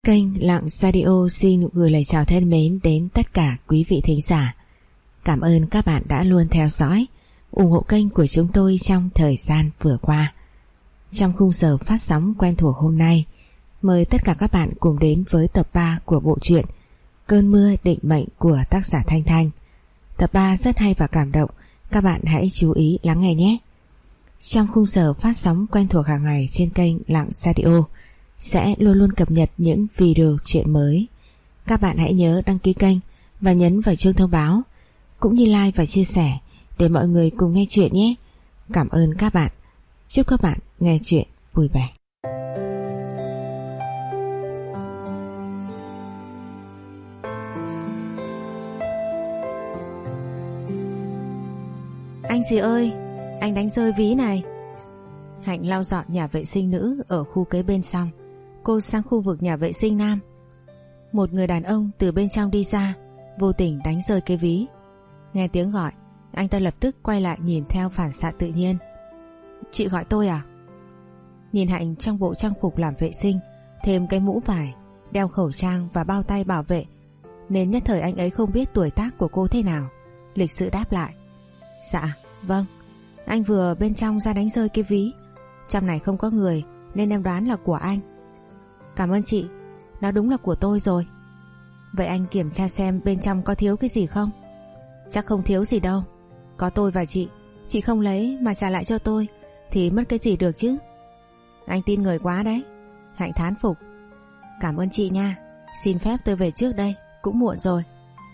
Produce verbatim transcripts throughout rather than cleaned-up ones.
Kênh Lặng Radio xin gửi lời chào thân mến đến tất cả quý vị thính giả. Cảm ơn các bạn đã luôn theo dõi, ủng hộ kênh của chúng tôi trong thời gian vừa qua. Trong khung giờ phát sóng quen thuộc hôm nay, mời tất cả các bạn cùng đến với tập ba của bộ truyện Cơn mưa định mệnh của tác giả Thanh Thanh. Tập ba rất hay và cảm động, các bạn hãy chú ý lắng nghe nhé. Trong khung giờ phát sóng quen thuộc hàng ngày trên kênh Lặng Radio sẽ luôn luôn cập nhật những video truyện mới. Các bạn hãy nhớ đăng ký kênh và nhấn vào chuông thông báo, cũng như like và chia sẻ để mọi người cùng nghe chuyện nhé. Cảm ơn các bạn. Chúc các bạn nghe chuyện vui vẻ. Anh gì ơi, anh đánh rơi ví này. Hạnh lau dọn nhà vệ sinh nữ ở khu kế bên xong, cô sang khu vực nhà vệ sinh nam. Một người đàn ông từ bên trong đi ra, vô tình đánh rơi cái ví. Nghe tiếng gọi, anh ta lập tức quay lại nhìn theo phản xạ tự nhiên. Chị gọi tôi à? Nhìn Hạnh trong bộ trang phục làm vệ sinh, thêm cái mũ vải, đeo khẩu trang và bao tay bảo vệ, nên nhất thời anh ấy không biết tuổi tác của cô thế nào. Lịch sự đáp lại. Dạ, vâng. Anh vừa bên trong ra đánh rơi cái ví. Trong này không có người nên em đoán là của anh. Cảm ơn chị, nó đúng là của tôi rồi. Vậy anh kiểm tra xem bên trong có thiếu cái gì không? Chắc không thiếu gì đâu. Có tôi và chị, chị không lấy mà trả lại cho tôi thì mất cái gì được chứ? Anh tin người quá đấy. Hạnh thán phục. Cảm ơn chị nha. Xin phép tôi về trước đây, cũng muộn rồi.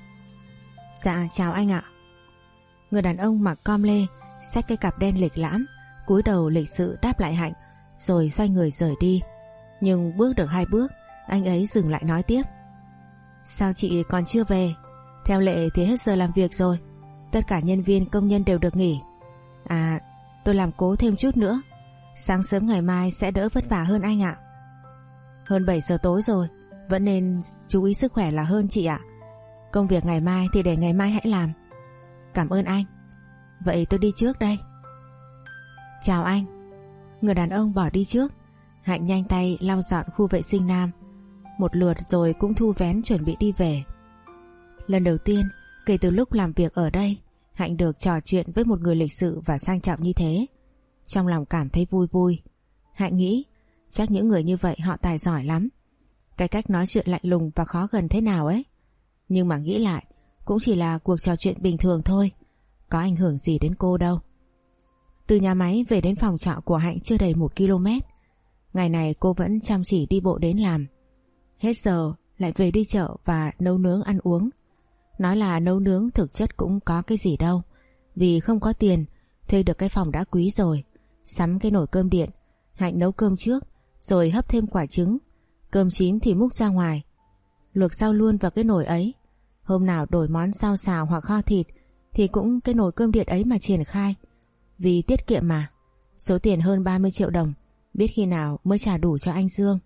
Dạ chào anh ạ. Người đàn ông mặc com lê, xách cái cặp đen lịch lãm, cúi đầu lịch sự đáp lại Hạnh, rồi xoay người rời đi. Nhưng bước được hai bước, anh ấy dừng lại nói tiếp. Sao chị còn chưa về? Theo lệ thì hết giờ làm việc rồi, tất cả nhân viên công nhân đều được nghỉ. À, tôi làm cố thêm chút nữa, sáng sớm ngày mai sẽ đỡ vất vả hơn anh ạ. Hơn bảy giờ tối rồi, vẫn nên chú ý sức khỏe là hơn chị ạ. Công việc ngày mai thì để ngày mai hãy làm. Cảm ơn anh. Vậy tôi đi trước đây. Chào anh. Người đàn ông bỏ đi trước. Hạnh nhanh tay lau dọn khu vệ sinh nam một lượt rồi cũng thu vén chuẩn bị đi về. Lần đầu tiên kể từ lúc làm việc ở đây, Hạnh được trò chuyện với một người lịch sự và sang trọng như thế. Trong lòng cảm thấy vui vui. Hạnh nghĩ chắc những người như vậy họ tài giỏi lắm. Cái cách nói chuyện lạnh lùng và khó gần thế nào ấy. Nhưng mà nghĩ lại, cũng chỉ là cuộc trò chuyện bình thường thôi, có ảnh hưởng gì đến cô đâu. Từ nhà máy về đến phòng trọ của Hạnh chưa đầy một ki lô mét. Ngày này cô vẫn chăm chỉ đi bộ đến làm. Hết giờ lại về đi chợ và nấu nướng ăn uống. Nói là nấu nướng thực chất cũng có cái gì đâu, vì không có tiền thuê được cái phòng đã quý rồi. Sắm cái nồi cơm điện, Hạnh nấu cơm trước, rồi hấp thêm quả trứng. Cơm chín thì múc ra ngoài, luộc rau luôn vào cái nồi ấy. Hôm nào đổi món rau xào hoặc kho thịt thì cũng cái nồi cơm điện ấy mà triển khai. Vì tiết kiệm mà. Số tiền hơn ba mươi triệu đồng, biết khi nào mới trả đủ cho anh Dương.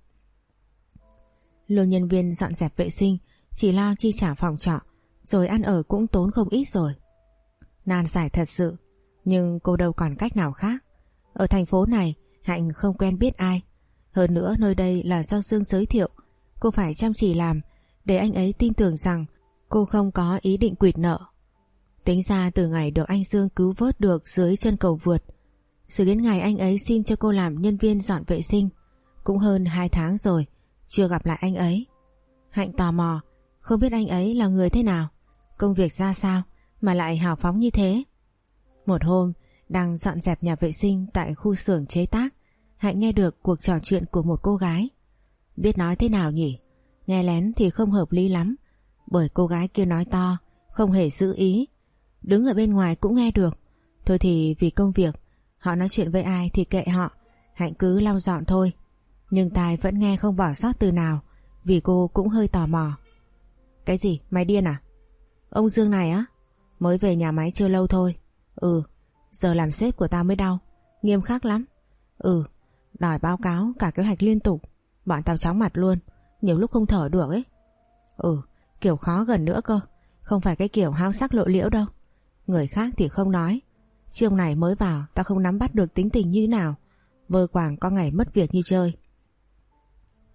Lương nhân viên dọn dẹp vệ sinh, chỉ lo chi trả phòng trọ, rồi ăn ở cũng tốn không ít rồi. Nan giải thật sự, nhưng cô đâu còn cách nào khác. Ở thành phố này Hạnh không quen biết ai. Hơn nữa nơi đây là do Dương giới thiệu. Cô phải chăm chỉ làm để anh ấy tin tưởng rằng cô không có ý định quỵt nợ. Tính ra từ ngày được anh Dương cứu vớt được dưới chân cầu vượt, rồi đến ngày anh ấy xin cho cô làm nhân viên dọn vệ sinh, cũng hơn hai tháng rồi chưa gặp lại anh ấy. Hạnh tò mò, không biết anh ấy là người thế nào, công việc ra sao mà lại hào phóng như thế. Một hôm đang dọn dẹp nhà vệ sinh tại khu xưởng chế tác, Hạnh nghe được cuộc trò chuyện của một cô gái. Biết nói thế nào nhỉ, nghe lén thì không hợp lý lắm, bởi cô gái kia nói to, không hề giữ ý. Đứng ở bên ngoài cũng nghe được. Thôi thì vì công việc, họ nói chuyện với ai thì kệ họ, Hạnh cứ lau dọn thôi. Nhưng tai vẫn nghe không bỏ sót từ nào, vì cô cũng hơi tò mò. Cái gì, mày điên à? Ông Dương này á? Mới về nhà máy chưa lâu thôi. Ừ, giờ làm sếp của tao mới đau, nghiêm khắc lắm. Ừ, đòi báo cáo cả kế hoạch liên tục, bọn tao chóng mặt luôn, nhiều lúc không thở được ấy. Ừ, kiểu khó gần nữa cơ, không phải cái kiểu háo sắc lộ liễu đâu. Người khác thì không nói, chứ ông này mới vào tao không nắm bắt được tính tình như nào, vơ quàng có ngày mất việc như chơi.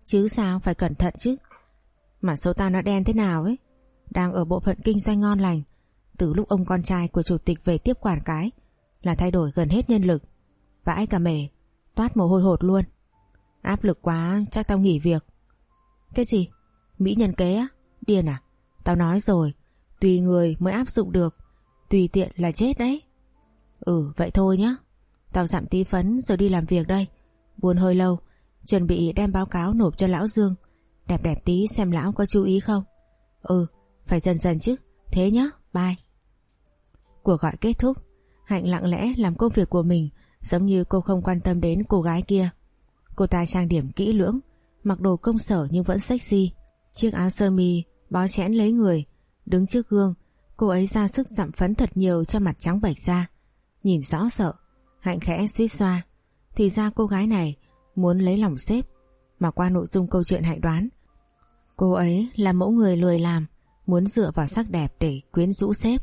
Chứ sao, phải cẩn thận chứ. Mà số tao nó đen thế nào ấy. Đang ở bộ phận kinh doanh ngon lành. Từ lúc ông con trai của chủ tịch về tiếp quản cái là thay đổi gần hết nhân lực. Vãi cả mề, toát mồ hôi hột luôn. Áp lực quá, chắc tao nghỉ việc. Cái gì? Mỹ nhân kế á? Điên à? Tao nói rồi, tùy người mới áp dụng được, tùy tiện là chết đấy. Ừ, vậy thôi nhá. Tao dặm tí phấn rồi đi làm việc đây. Buồn hơi lâu, chuẩn bị đem báo cáo nộp cho lão Dương. Đẹp đẹp tí xem lão có chú ý không. Ừ, phải dần dần chứ. Thế nhá, bye. Cuộc gọi kết thúc, Hạnh lặng lẽ làm công việc của mình, giống như cô không quan tâm đến cô gái kia. Cô ta trang điểm kỹ lưỡng, mặc đồ công sở nhưng vẫn sexy. Chiếc áo sơ mi bó chẽn lấy người. Đứng trước gương, cô ấy ra sức dặm phấn thật nhiều cho mặt trắng bệch ra. Nhìn rõ sợ, Hạnh khẽ suýt xoa. Thì ra cô gái này muốn lấy lòng sếp. Mà qua nội dung câu chuyện Hạnh đoán, cô ấy là mẫu người lười làm, muốn dựa vào sắc đẹp để quyến rũ sếp.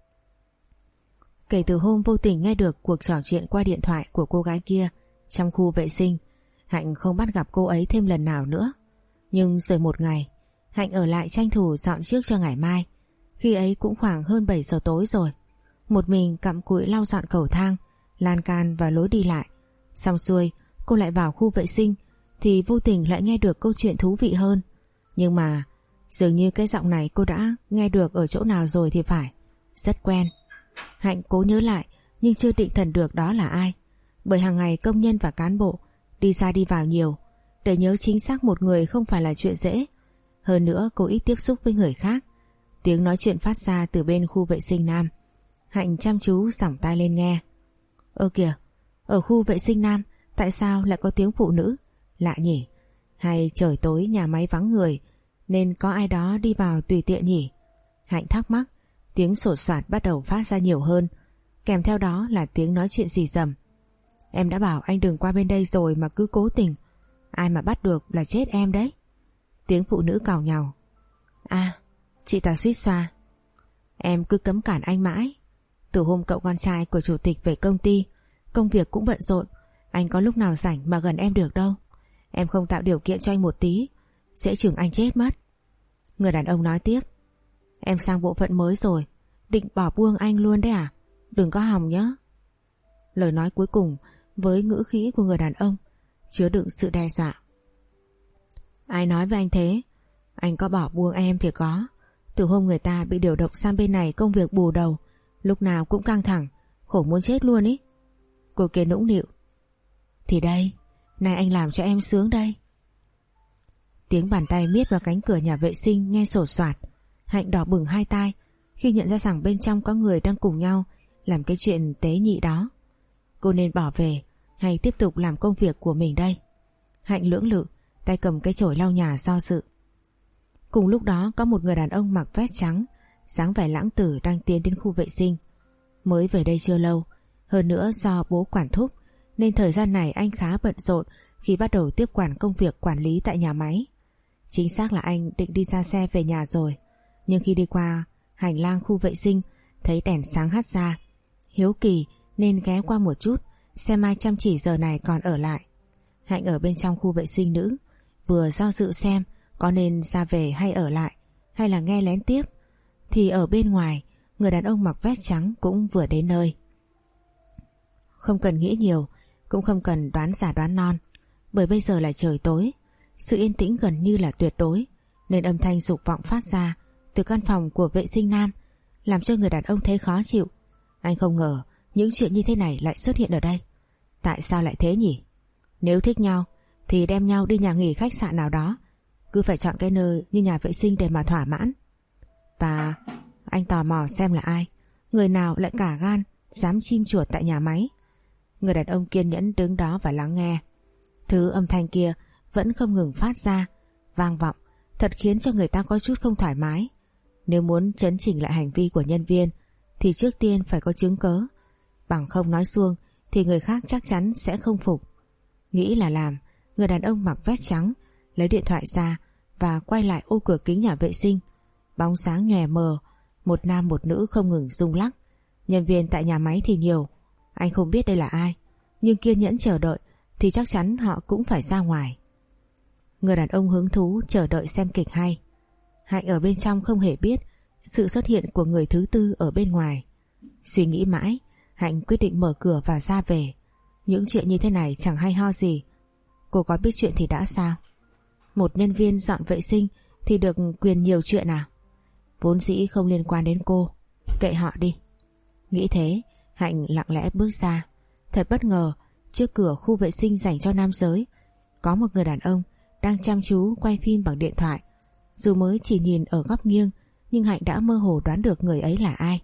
Kể từ hôm vô tình nghe được cuộc trò chuyện qua điện thoại của cô gái kia trong khu vệ sinh, Hạnh không bắt gặp cô ấy thêm lần nào nữa. Nhưng rồi một ngày, Hạnh ở lại tranh thủ dọn trước cho ngày mai. Khi ấy cũng khoảng hơn bảy giờ tối rồi. Một mình cặm cụi lau dọn cầu thang, lan can và lối đi lại. Xong xuôi, cô lại vào khu vệ sinh thì vô tình lại nghe được câu chuyện thú vị hơn. Nhưng mà dường như cái giọng này cô đã nghe được ở chỗ nào rồi thì phải. Rất quen. Hạnh cố nhớ lại nhưng chưa định thần được đó là ai. Bởi hàng ngày công nhân và cán bộ đi ra đi vào nhiều, để nhớ chính xác một người không phải là chuyện dễ. Hơn nữa cô ít tiếp xúc với người khác. Tiếng nói chuyện phát ra từ bên khu vệ sinh nam. Hạnh chăm chú giỏng tai lên nghe. Ơ kìa, ở khu vệ sinh nam tại sao lại có tiếng phụ nữ? Lạ nhỉ? Hay trời tối nhà máy vắng người nên có ai đó đi vào tùy tiện nhỉ? Hạnh thắc mắc. Tiếng sột soạt bắt đầu phát ra nhiều hơn, kèm theo đó là tiếng nói chuyện rì rầm. Em đã bảo anh đừng qua bên đây rồi mà cứ cố tình. Ai mà bắt được là chết em đấy. Tiếng phụ nữ càu nhàu. À, chị ta suýt xoa. Em cứ cấm cản anh mãi. Từ hôm cậu con trai của chủ tịch về công ty, công việc cũng bận rộn, anh có lúc nào rảnh mà gần em được đâu. Em không tạo điều kiện cho anh một tí, dễ chừng anh chết mất. Người đàn ông nói tiếp. Em sang bộ phận mới rồi, định bỏ buông anh luôn đấy à? Đừng có hòng nhé. Lời nói cuối cùng với ngữ khí của người đàn ông chứa đựng sự đe dọa. Ai nói với anh thế? Anh có bỏ buông em thì có. Từ hôm người ta bị điều động sang bên này công việc bù đầu, lúc nào cũng căng thẳng, khổ muốn chết luôn ý. Cô kia nũng nịu. Thì đây, nay anh làm cho em sướng đây. Tiếng bàn tay miết vào cánh cửa nhà vệ sinh nghe sột soạt. Hạnh đỏ bừng hai tai khi nhận ra rằng bên trong có người đang cùng nhau làm cái chuyện tế nhị đó. Cô nên bỏ về hay tiếp tục làm công việc của mình đây? Hạnh lưỡng lự, tay cầm cái chổi lau nhà do dự. Cùng lúc đó có một người đàn ông mặc vest trắng, dáng vẻ lãng tử đang tiến đến khu vệ sinh. Mới về đây chưa lâu, hơn nữa do bố quản thúc nên thời gian này anh khá bận rộn khi bắt đầu tiếp quản công việc quản lý tại nhà máy. Chính xác là anh định đi ra xe về nhà rồi, nhưng khi đi qua hành lang khu vệ sinh thấy đèn sáng hắt ra, hiếu kỳ nên ghé qua một chút xem ai chăm chỉ giờ này còn ở lại. Hạnh ở bên trong khu vệ sinh nữ, vừa do dự xem có nên ra về hay ở lại, hay là nghe lén tiếp, thì ở bên ngoài người đàn ông mặc vest trắng cũng vừa đến nơi. Không cần nghĩ nhiều, cũng không cần đoán giả đoán non, bởi bây giờ là trời tối, sự yên tĩnh gần như là tuyệt đối, nên âm thanh dục vọng phát ra từ căn phòng của vệ sinh nam làm cho người đàn ông thấy khó chịu. Anh không ngờ những chuyện như thế này lại xuất hiện ở đây. Tại sao lại thế nhỉ? Nếu thích nhau thì đem nhau đi nhà nghỉ khách sạn nào đó, cứ phải chọn cái nơi như nhà vệ sinh để mà thỏa mãn. Và anh tò mò xem là ai, người nào lại cả gan dám chim chuột tại nhà máy. Người đàn ông kiên nhẫn đứng đó và lắng nghe. Thứ âm thanh kia vẫn không ngừng phát ra, vang vọng, thật khiến cho người ta có chút không thoải mái. Nếu muốn chấn chỉnh lại hành vi của nhân viên thì trước tiên phải có chứng cớ, bằng không nói suông thì người khác chắc chắn sẽ không phục. Nghĩ là làm, người đàn ông mặc vest trắng lấy điện thoại ra và quay lại ô cửa kính nhà vệ sinh. Bóng sáng nhòe mờ, một nam một nữ không ngừng rung lắc. Nhân viên tại nhà máy thì nhiều, anh không biết đây là ai, nhưng kiên nhẫn chờ đợi thì chắc chắn họ cũng phải ra ngoài. Người đàn ông hứng thú chờ đợi xem kịch hay. Hạnh ở bên trong không hề biết sự xuất hiện của người thứ tư ở bên ngoài. Suy nghĩ mãi, Hạnh quyết định mở cửa và ra về. Những chuyện như thế này chẳng hay ho gì. Cô có biết chuyện thì đã sao? Một nhân viên dọn vệ sinh thì được quyền nhiều chuyện à? Vốn dĩ không liên quan đến cô, kệ họ đi. Nghĩ thế, Hạnh lặng lẽ bước ra. Thật bất ngờ, trước cửa khu vệ sinh dành cho nam giới có một người đàn ông đang chăm chú quay phim bằng điện thoại. Dù mới chỉ nhìn ở góc nghiêng, nhưng Hạnh đã mơ hồ đoán được người ấy là ai.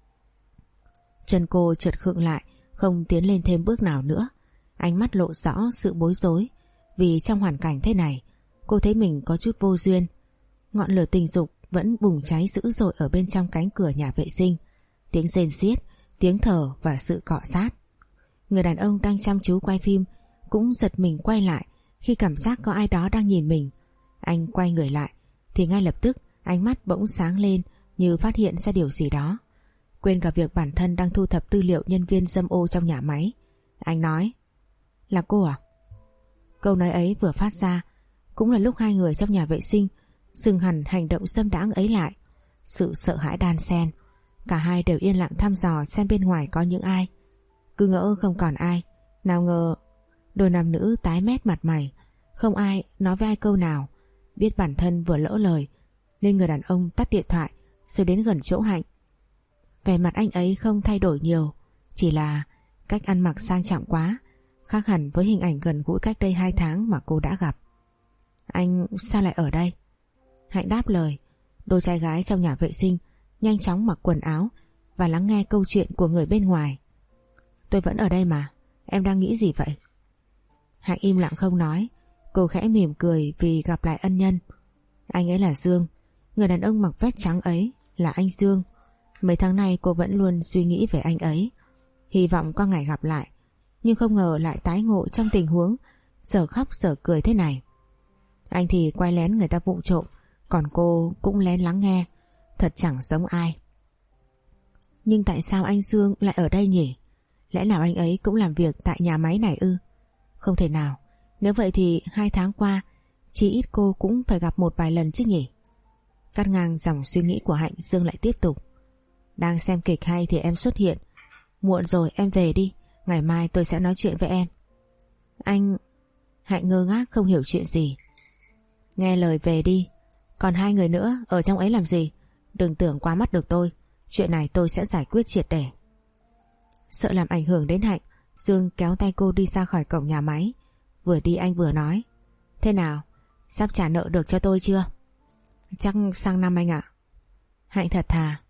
Chân cô chợt khựng lại, không tiến lên thêm bước nào nữa. Ánh mắt lộ rõ sự bối rối, vì trong hoàn cảnh thế này cô thấy mình có chút vô duyên. Ngọn lửa tình dục vẫn bùng cháy dữ dội ở bên trong cánh cửa nhà vệ sinh. Tiếng rên xiết, tiếng thở và sự cọ sát. Người đàn ông đang chăm chú quay phim cũng giật mình quay lại khi cảm giác có ai đó đang nhìn mình. Anh quay người lại thì ngay lập tức ánh mắt bỗng sáng lên như phát hiện ra điều gì đó. Quên cả việc bản thân đang thu thập tư liệu nhân viên dâm ô trong nhà máy. Anh nói: "Là cô à?" Câu nói ấy vừa phát ra cũng là lúc hai người trong nhà vệ sinh dừng hẳn hành động dâm đãng ấy lại. Sự sợ hãi đan xen, cả hai đều yên lặng thăm dò xem bên ngoài có những ai. Cứ ngỡ không còn ai, nào ngờ đôi nam nữ tái mét mặt mày, không ai nói với ai câu nào. Biết bản thân vừa lỡ lời nên người đàn ông tắt điện thoại rồi đến gần chỗ Hạnh. Vẻ mặt anh ấy không thay đổi nhiều, chỉ là cách ăn mặc sang trọng quá, khác hẳn với hình ảnh gần gũi cách đây hai tháng mà cô đã gặp. "Anh sao lại ở đây?" Hạnh đáp lời. Đôi trai gái trong nhà vệ sinh nhanh chóng mặc quần áo và lắng nghe câu chuyện của người bên ngoài. "Tôi vẫn ở đây mà, em đang nghĩ gì vậy?" Hạnh im lặng không nói. Cô khẽ mỉm cười vì gặp lại ân nhân. Anh ấy là Dương. Người đàn ông mặc vest trắng ấy là anh Dương. Mấy tháng nay cô vẫn luôn suy nghĩ về anh ấy, hy vọng có ngày gặp lại, nhưng không ngờ lại tái ngộ trong tình huống giờ khóc giờ cười thế này. Anh thì quay lén người ta vụng trộm, còn cô cũng lén lắng nghe. Thật chẳng giống ai. Nhưng tại sao anh Dương lại ở đây nhỉ? Lẽ nào anh ấy cũng làm việc tại nhà máy này ư? Không thể nào. Nếu vậy thì hai tháng qua chỉ ít cô cũng phải gặp một vài lần chứ nhỉ? Cắt ngang dòng suy nghĩ của Hạnh, Dương lại tiếp tục: "Đang xem kịch hay thì em xuất hiện. Muộn rồi, em về đi, ngày mai tôi sẽ nói chuyện với em." "Anh..." Hạnh ngơ ngác không hiểu chuyện gì. "Nghe lời về đi. Còn hai người nữa ở trong ấy làm gì? Đừng tưởng qua mắt được tôi. Chuyện này tôi sẽ giải quyết triệt để." Sợ làm ảnh hưởng đến Hạnh, Dương kéo tay cô đi ra khỏi cổng nhà máy. Vừa đi anh vừa nói: "Thế nào? Sắp trả nợ được cho tôi chưa?" "Chắc sang năm anh ạ." Hạnh thật thà.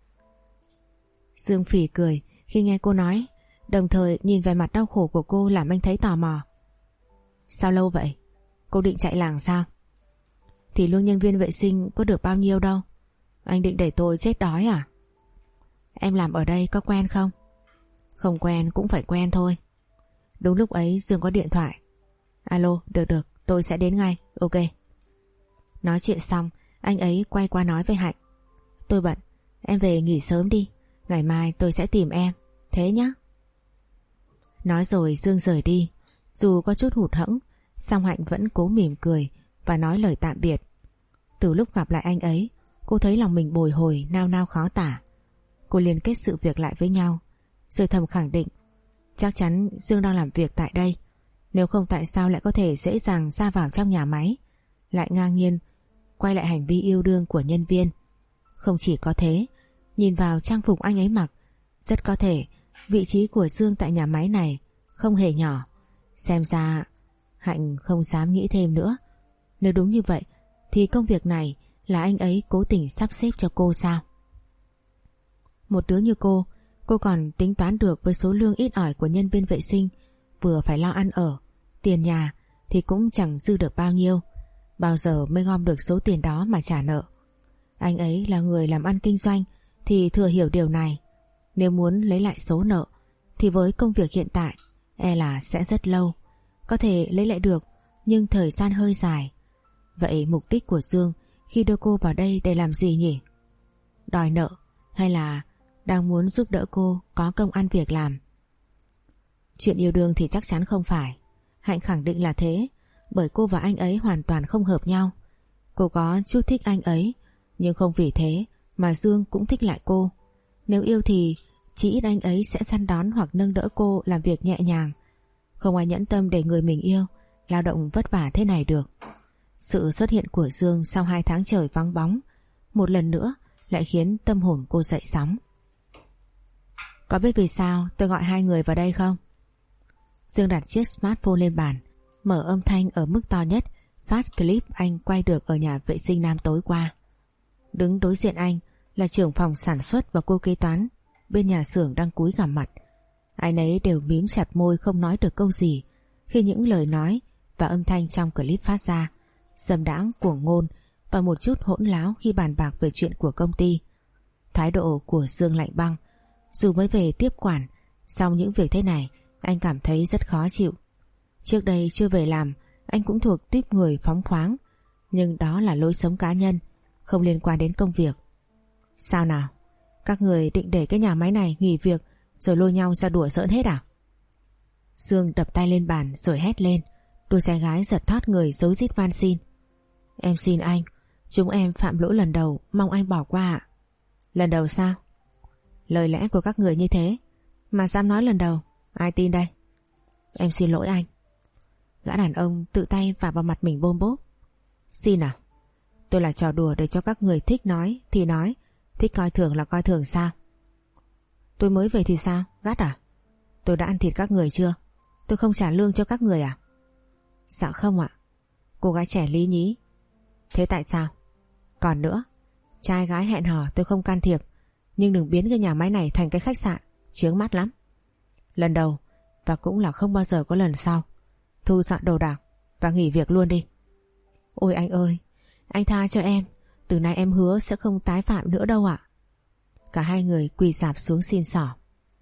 Dương phì cười khi nghe cô nói, đồng thời nhìn về mặt đau khổ của cô làm anh thấy tò mò. "Sao lâu vậy? Cô định chạy làng sao?" "Thì lương nhân viên vệ sinh có được bao nhiêu đâu. Anh định để tôi chết đói à?" "Em làm ở đây có quen không?" "Không quen cũng phải quen thôi." Đúng lúc ấy Dương có điện thoại. "Alo, được được, tôi sẽ đến ngay, ok." Nói chuyện xong, anh ấy quay qua nói với Hạnh: "Tôi bận, em về nghỉ sớm đi, ngày mai tôi sẽ tìm em, thế nhá." Nói rồi Dương rời đi. Dù có chút hụt hẫng, song Hạnh vẫn cố mỉm cười và nói lời tạm biệt. Từ lúc gặp lại anh ấy, cô thấy lòng mình bồi hồi nao nao khó tả. Cô liên kết sự việc lại với nhau, rồi thầm khẳng định chắc chắn Dương đang làm việc tại đây. Nếu không tại sao lại có thể dễ dàng ra vào trong nhà máy, lại ngang nhiên quay lại hành vi yêu đương của nhân viên. Không chỉ có thế, nhìn vào trang phục anh ấy mặc, rất có thể vị trí của Dương tại nhà máy này không hề nhỏ. Xem ra Hạnh không dám nghĩ thêm nữa. Nếu đúng như vậy thì công việc này là anh ấy cố tình sắp xếp cho cô sao? Một đứa như cô, cô còn tính toán được với số lương ít ỏi của nhân viên vệ sinh, vừa phải lo ăn ở, tiền nhà thì cũng chẳng dư được bao nhiêu. Bao giờ mới gom được số tiền đó mà trả nợ? Anh ấy là người làm ăn kinh doanh thì thừa hiểu điều này. Nếu muốn lấy lại số nợ thì với công việc hiện tại e là sẽ rất lâu. Có thể lấy lại được, nhưng thời gian hơi dài. Vậy mục đích của Dương khi đưa cô vào đây để làm gì nhỉ? Đòi nợ hay là đang muốn giúp đỡ cô có công ăn việc làm? Chuyện yêu đương thì chắc chắn không phải. Hạnh khẳng định là thế. bởi cô và anh ấy hoàn toàn không hợp nhau. Cô có chút thích anh ấy, nhưng không vì thế mà Dương cũng thích lại cô. Nếu yêu thì chỉ ít anh ấy sẽ săn đón hoặc nâng đỡ cô làm việc nhẹ nhàng. Không ai nhẫn tâm để người mình yêu lao động vất vả thế này được. Sự xuất hiện của Dương sau hai tháng trời vắng bóng một lần nữa lại khiến tâm hồn cô dậy sóng. Có biết vì sao tôi gọi hai người vào đây không? Dương đặt chiếc smartphone lên bàn, mở âm thanh ở mức to nhất, phát clip anh quay được ở nhà vệ sinh nam tối qua. Đứng đối diện anh là trưởng phòng sản xuất và cô kế toán bên nhà xưởng đang cúi gằm mặt. Ai nấy đều mím chặt môi không nói được câu gì khi những lời nói và âm thanh trong clip phát ra dâm đãng, cuồng ngôn và một chút hỗn láo khi bàn bạc về chuyện của công ty. Thái độ của Dương lạnh băng. Dù mới về tiếp quản, song những việc thế này anh cảm thấy rất khó chịu. Trước đây chưa về làm, anh cũng thuộc tuýp người phóng khoáng, nhưng đó là lối sống cá nhân, không liên quan đến công việc. Sao nào? Các người định để cái nhà máy này nghỉ việc rồi lôi nhau ra đùa giỡn hết à? Dương đập tay lên bàn rồi hét lên. Đôi trai gái giật thoát người rối rít van xin. Em xin anh, chúng em phạm lỗi lần đầu, mong anh bỏ qua ạ. Lần đầu sao? Lời lẽ của các người như thế mà dám nói lần đầu, ai tin đây? Em xin lỗi anh. Gã đàn ông tự tay vả vào mặt mình bôm bốp. Xin à? Tôi là trò đùa để cho các người thích nói thì nói, thích coi thường là coi thường sao? Tôi mới về thì sao? Gắt à? Tôi đã ăn thịt các người chưa? Tôi không trả lương cho các người à? Dạ không ạ. Cô gái trẻ lý nhí. Thế tại sao? Còn nữa, trai gái hẹn hò tôi không can thiệp, nhưng đừng biến cái nhà máy này thành cái khách sạn, chướng mắt lắm. Lần đầu và cũng là không bao giờ có lần sau. Thu dọn đồ đạc và nghỉ việc luôn đi. Ôi anh ơi, anh tha cho em, từ nay em hứa sẽ không tái phạm nữa đâu ạ. Cả hai người quỳ rạp xuống xin xỏ.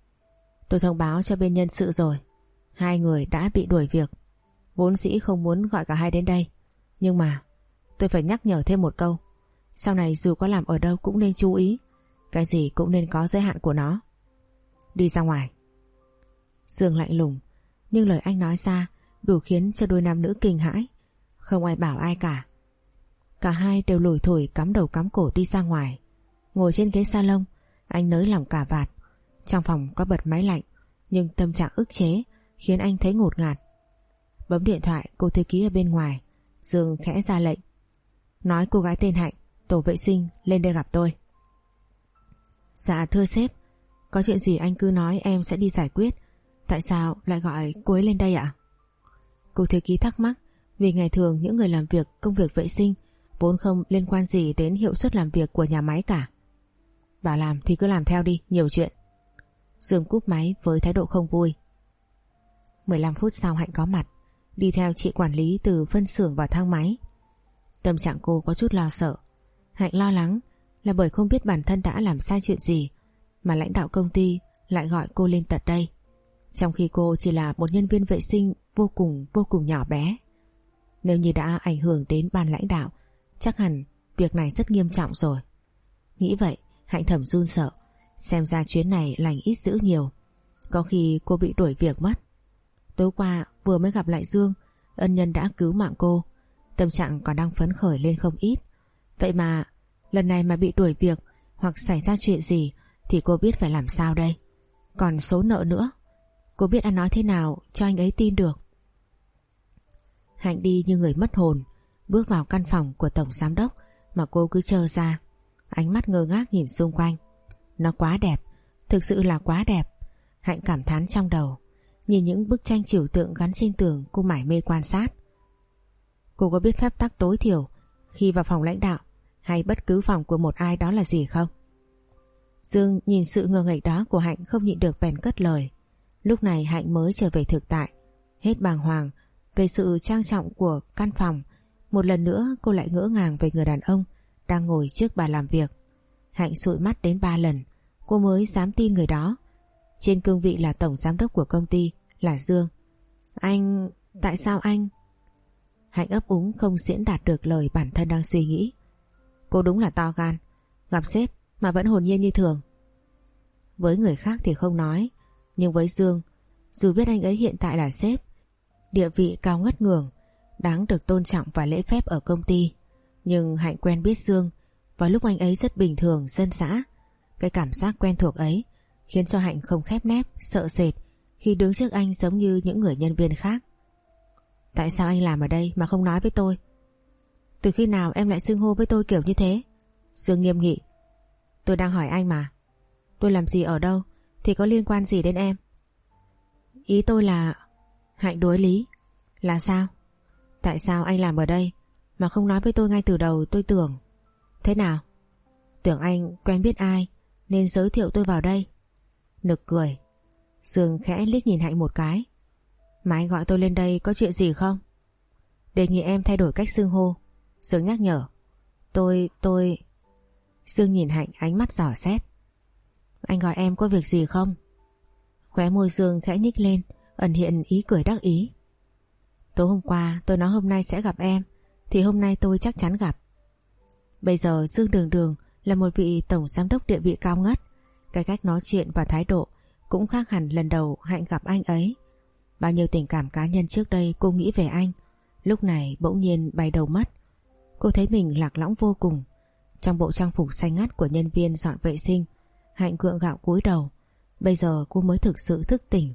Tôi thông báo cho bên nhân sự rồi, hai người đã bị đuổi việc. Vốn dĩ không muốn gọi cả hai đến đây, nhưng mà tôi phải nhắc nhở thêm một câu. Sau này dù có làm ở đâu cũng nên chú ý, cái gì cũng nên có giới hạn của nó. Đi ra ngoài. Dương lạnh lùng, nhưng lời anh nói ra đủ khiến cho đôi nam nữ kinh hãi. Không ai bảo ai cả. Cả hai đều lủi thủi cắm đầu cắm cổ đi ra ngoài. Ngồi trên ghế salon, anh nới lỏng cà vạt. Trong phòng có bật máy lạnh, nhưng tâm trạng ức chế khiến anh thấy ngột ngạt. Bấm điện thoại cô thư ký ở bên ngoài. Dương khẽ ra lệnh. Nói cô gái tên Hạnh, tổ vệ sinh lên đây gặp tôi. Dạ thưa sếp, có chuyện gì anh cứ nói em sẽ đi giải quyết. Tại sao lại gọi cô ấy lên đây ạ? Cô thư ký thắc mắc, vì ngày thường những người làm việc công việc vệ sinh vốn không liên quan gì đến hiệu suất làm việc của nhà máy cả. Bà làm thì cứ làm theo đi, nhiều chuyện. Dương cúp máy với thái độ không vui. mười lăm phút sau Hạnh có mặt, đi theo chị quản lý từ phân xưởng vào thang máy. Tâm trạng cô có chút lo sợ. Hạnh lo lắng là bởi không biết bản thân đã làm sai chuyện gì mà lãnh đạo công ty lại gọi cô lên tận đây, trong khi cô chỉ là một nhân viên vệ sinh vô cùng vô cùng nhỏ bé. Nếu như đã ảnh hưởng đến ban lãnh đạo, chắc hẳn việc này rất nghiêm trọng rồi. Nghĩ vậy, Hạnh thầm run sợ. Xem ra chuyến này lành ít dữ nhiều, có khi cô bị đuổi việc mất. Tối qua vừa mới gặp lại Dương, ân nhân đã cứu mạng cô, tâm trạng còn đang phấn khởi lên không ít. Vậy mà lần này mà bị đuổi việc hoặc xảy ra chuyện gì thì cô biết phải làm sao đây. Còn số nợ nữa, cô biết ăn nói thế nào cho anh ấy tin được. Hạnh đi như người mất hồn, bước vào căn phòng của tổng giám đốc mà cô cứ trơ ra, ánh mắt ngơ ngác nhìn xung quanh. Nó quá đẹp, thực sự là quá đẹp. Hạnh cảm thán trong đầu, nhìn những bức tranh trừu tượng gắn trên tường, cô mải mê quan sát. Cô có biết phép tắc tối thiểu khi vào phòng lãnh đạo hay bất cứ phòng của một ai đó là gì không? Dương nhìn sự ngơ ngẩn đó của Hạnh không nhịn được bèn cất lời. Lúc này Hạnh mới trở về thực tại, hết bàng hoàng về sự trang trọng của căn phòng. Một lần nữa cô lại ngỡ ngàng về người đàn ông đang ngồi trước bàn làm việc. Hạnh dụi mắt đến ba lần cô mới dám tin người đó. Trên cương vị là tổng giám đốc của công ty là Dương. Anh... tại sao anh... Hạnh ấp úng không diễn đạt được lời bản thân đang suy nghĩ. Cô đúng là to gan, gặp sếp mà vẫn hồn nhiên như thường. Với người khác thì không nói, nhưng với Dương, dù biết anh ấy hiện tại là sếp, địa vị cao ngất ngường, đáng được tôn trọng và lễ phép ở công ty. Nhưng Hạnh quen biết Dương và lúc anh ấy rất bình thường, dân dã. Cái cảm giác quen thuộc ấy khiến cho Hạnh không khép nép, sợ sệt khi đứng trước anh giống như những người nhân viên khác. Tại sao anh làm ở đây mà không nói với tôi? Từ khi nào em lại xưng hô với tôi kiểu như thế? Dương nghiêm nghị. Tôi đang hỏi anh mà. Tôi làm gì ở đâu thì có liên quan gì đến em? Ý tôi là... Hạnh đối lý. Là sao? Tại sao anh làm ở đây mà không nói với tôi ngay từ đầu? Tôi tưởng... Thế nào? Tưởng anh quen biết ai nên giới thiệu tôi vào đây. Nực cười. Dương khẽ liếc nhìn Hạnh một cái. Mà anh gọi tôi lên đây có chuyện gì không? Đề nghị em thay đổi cách xưng hô. Dương nhắc nhở. Tôi... tôi... Dương nhìn Hạnh ánh mắt dò xét. Anh gọi em có việc gì không? Khóe môi Dương khẽ nhích lên, ẩn hiện ý cười đắc ý. Tối hôm qua tôi nói hôm nay sẽ gặp em, thì hôm nay tôi chắc chắn gặp. Bây giờ Dương Đường Đường là một vị tổng giám đốc địa vị cao ngất. Cái cách nói chuyện và thái độ cũng khác hẳn lần đầu Hạnh gặp anh ấy. Bao nhiêu tình cảm cá nhân trước đây cô nghĩ về anh, lúc này bỗng nhiên bay đầu mất. Cô thấy mình lạc lõng vô cùng. Trong bộ trang phục xanh ngắt của nhân viên dọn vệ sinh, Hạnh gượng gạo cúi đầu. Bây giờ cô mới thực sự thức tỉnh.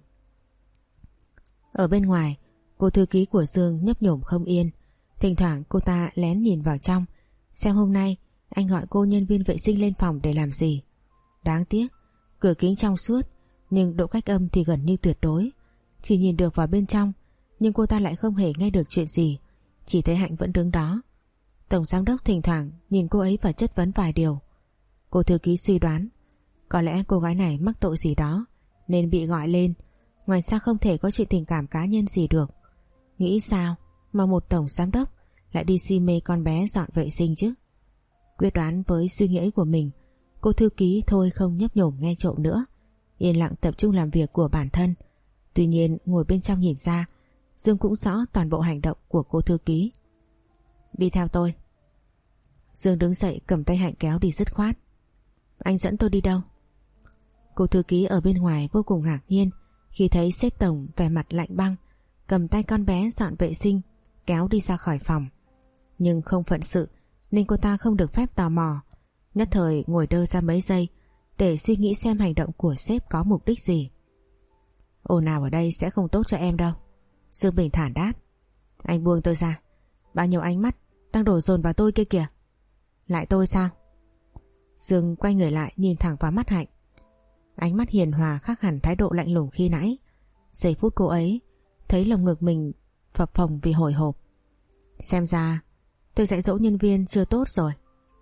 Ở bên ngoài, cô thư ký của Dương nhấp nhổm không yên. Thỉnh thoảng cô ta lén nhìn vào trong, xem hôm nay anh gọi cô nhân viên vệ sinh lên phòng để làm gì. Đáng tiếc, cửa kính trong suốt, nhưng độ cách âm thì gần như tuyệt đối. Chỉ nhìn được vào bên trong, nhưng cô ta lại không hề nghe được chuyện gì. Chỉ thấy Hạnh vẫn đứng đó. Tổng giám đốc thỉnh thoảng nhìn cô ấy và chất vấn vài điều. Cô thư ký suy đoán có lẽ cô gái này mắc tội gì đó nên bị gọi lên. Ngoài ra không thể có chuyện tình cảm cá nhân gì được. Nghĩ sao mà một tổng giám đốc lại đi si mê con bé dọn vệ sinh chứ? Quyết đoán với suy nghĩ của mình, cô thư ký thôi không nhấp nhổm nghe trộm nữa, yên lặng tập trung làm việc của bản thân. Tuy nhiên ngồi bên trong nhìn ra, Dương cũng rõ toàn bộ hành động của cô thư ký. Đi theo tôi. Dương đứng dậy cầm tay Hạnh kéo đi dứt khoát. Anh dẫn tôi đi đâu? Cô thư ký ở bên ngoài vô cùng ngạc nhiên khi thấy sếp tổng vẻ mặt lạnh băng cầm tay con bé dọn vệ sinh kéo đi ra khỏi phòng. Nhưng không phận sự nên cô ta không được phép tò mò, nhất thời ngồi đơ ra mấy giây để suy nghĩ xem hành động của sếp có mục đích gì. Ồn ào ở đây sẽ không tốt cho em đâu. Dương bình thản đáp. Anh buông tôi ra. Bao nhiêu ánh mắt đang đổ dồn vào tôi kia kìa. Lại tôi sao? Dương quay người lại nhìn thẳng vào mắt Hạnh. Ánh mắt hiền hòa khác hẳn thái độ lạnh lùng khi nãy. Giây phút cô ấy thấy lồng ngực mình phập phồng vì hồi hộp. Xem ra tôi dạy dỗ nhân viên chưa tốt rồi.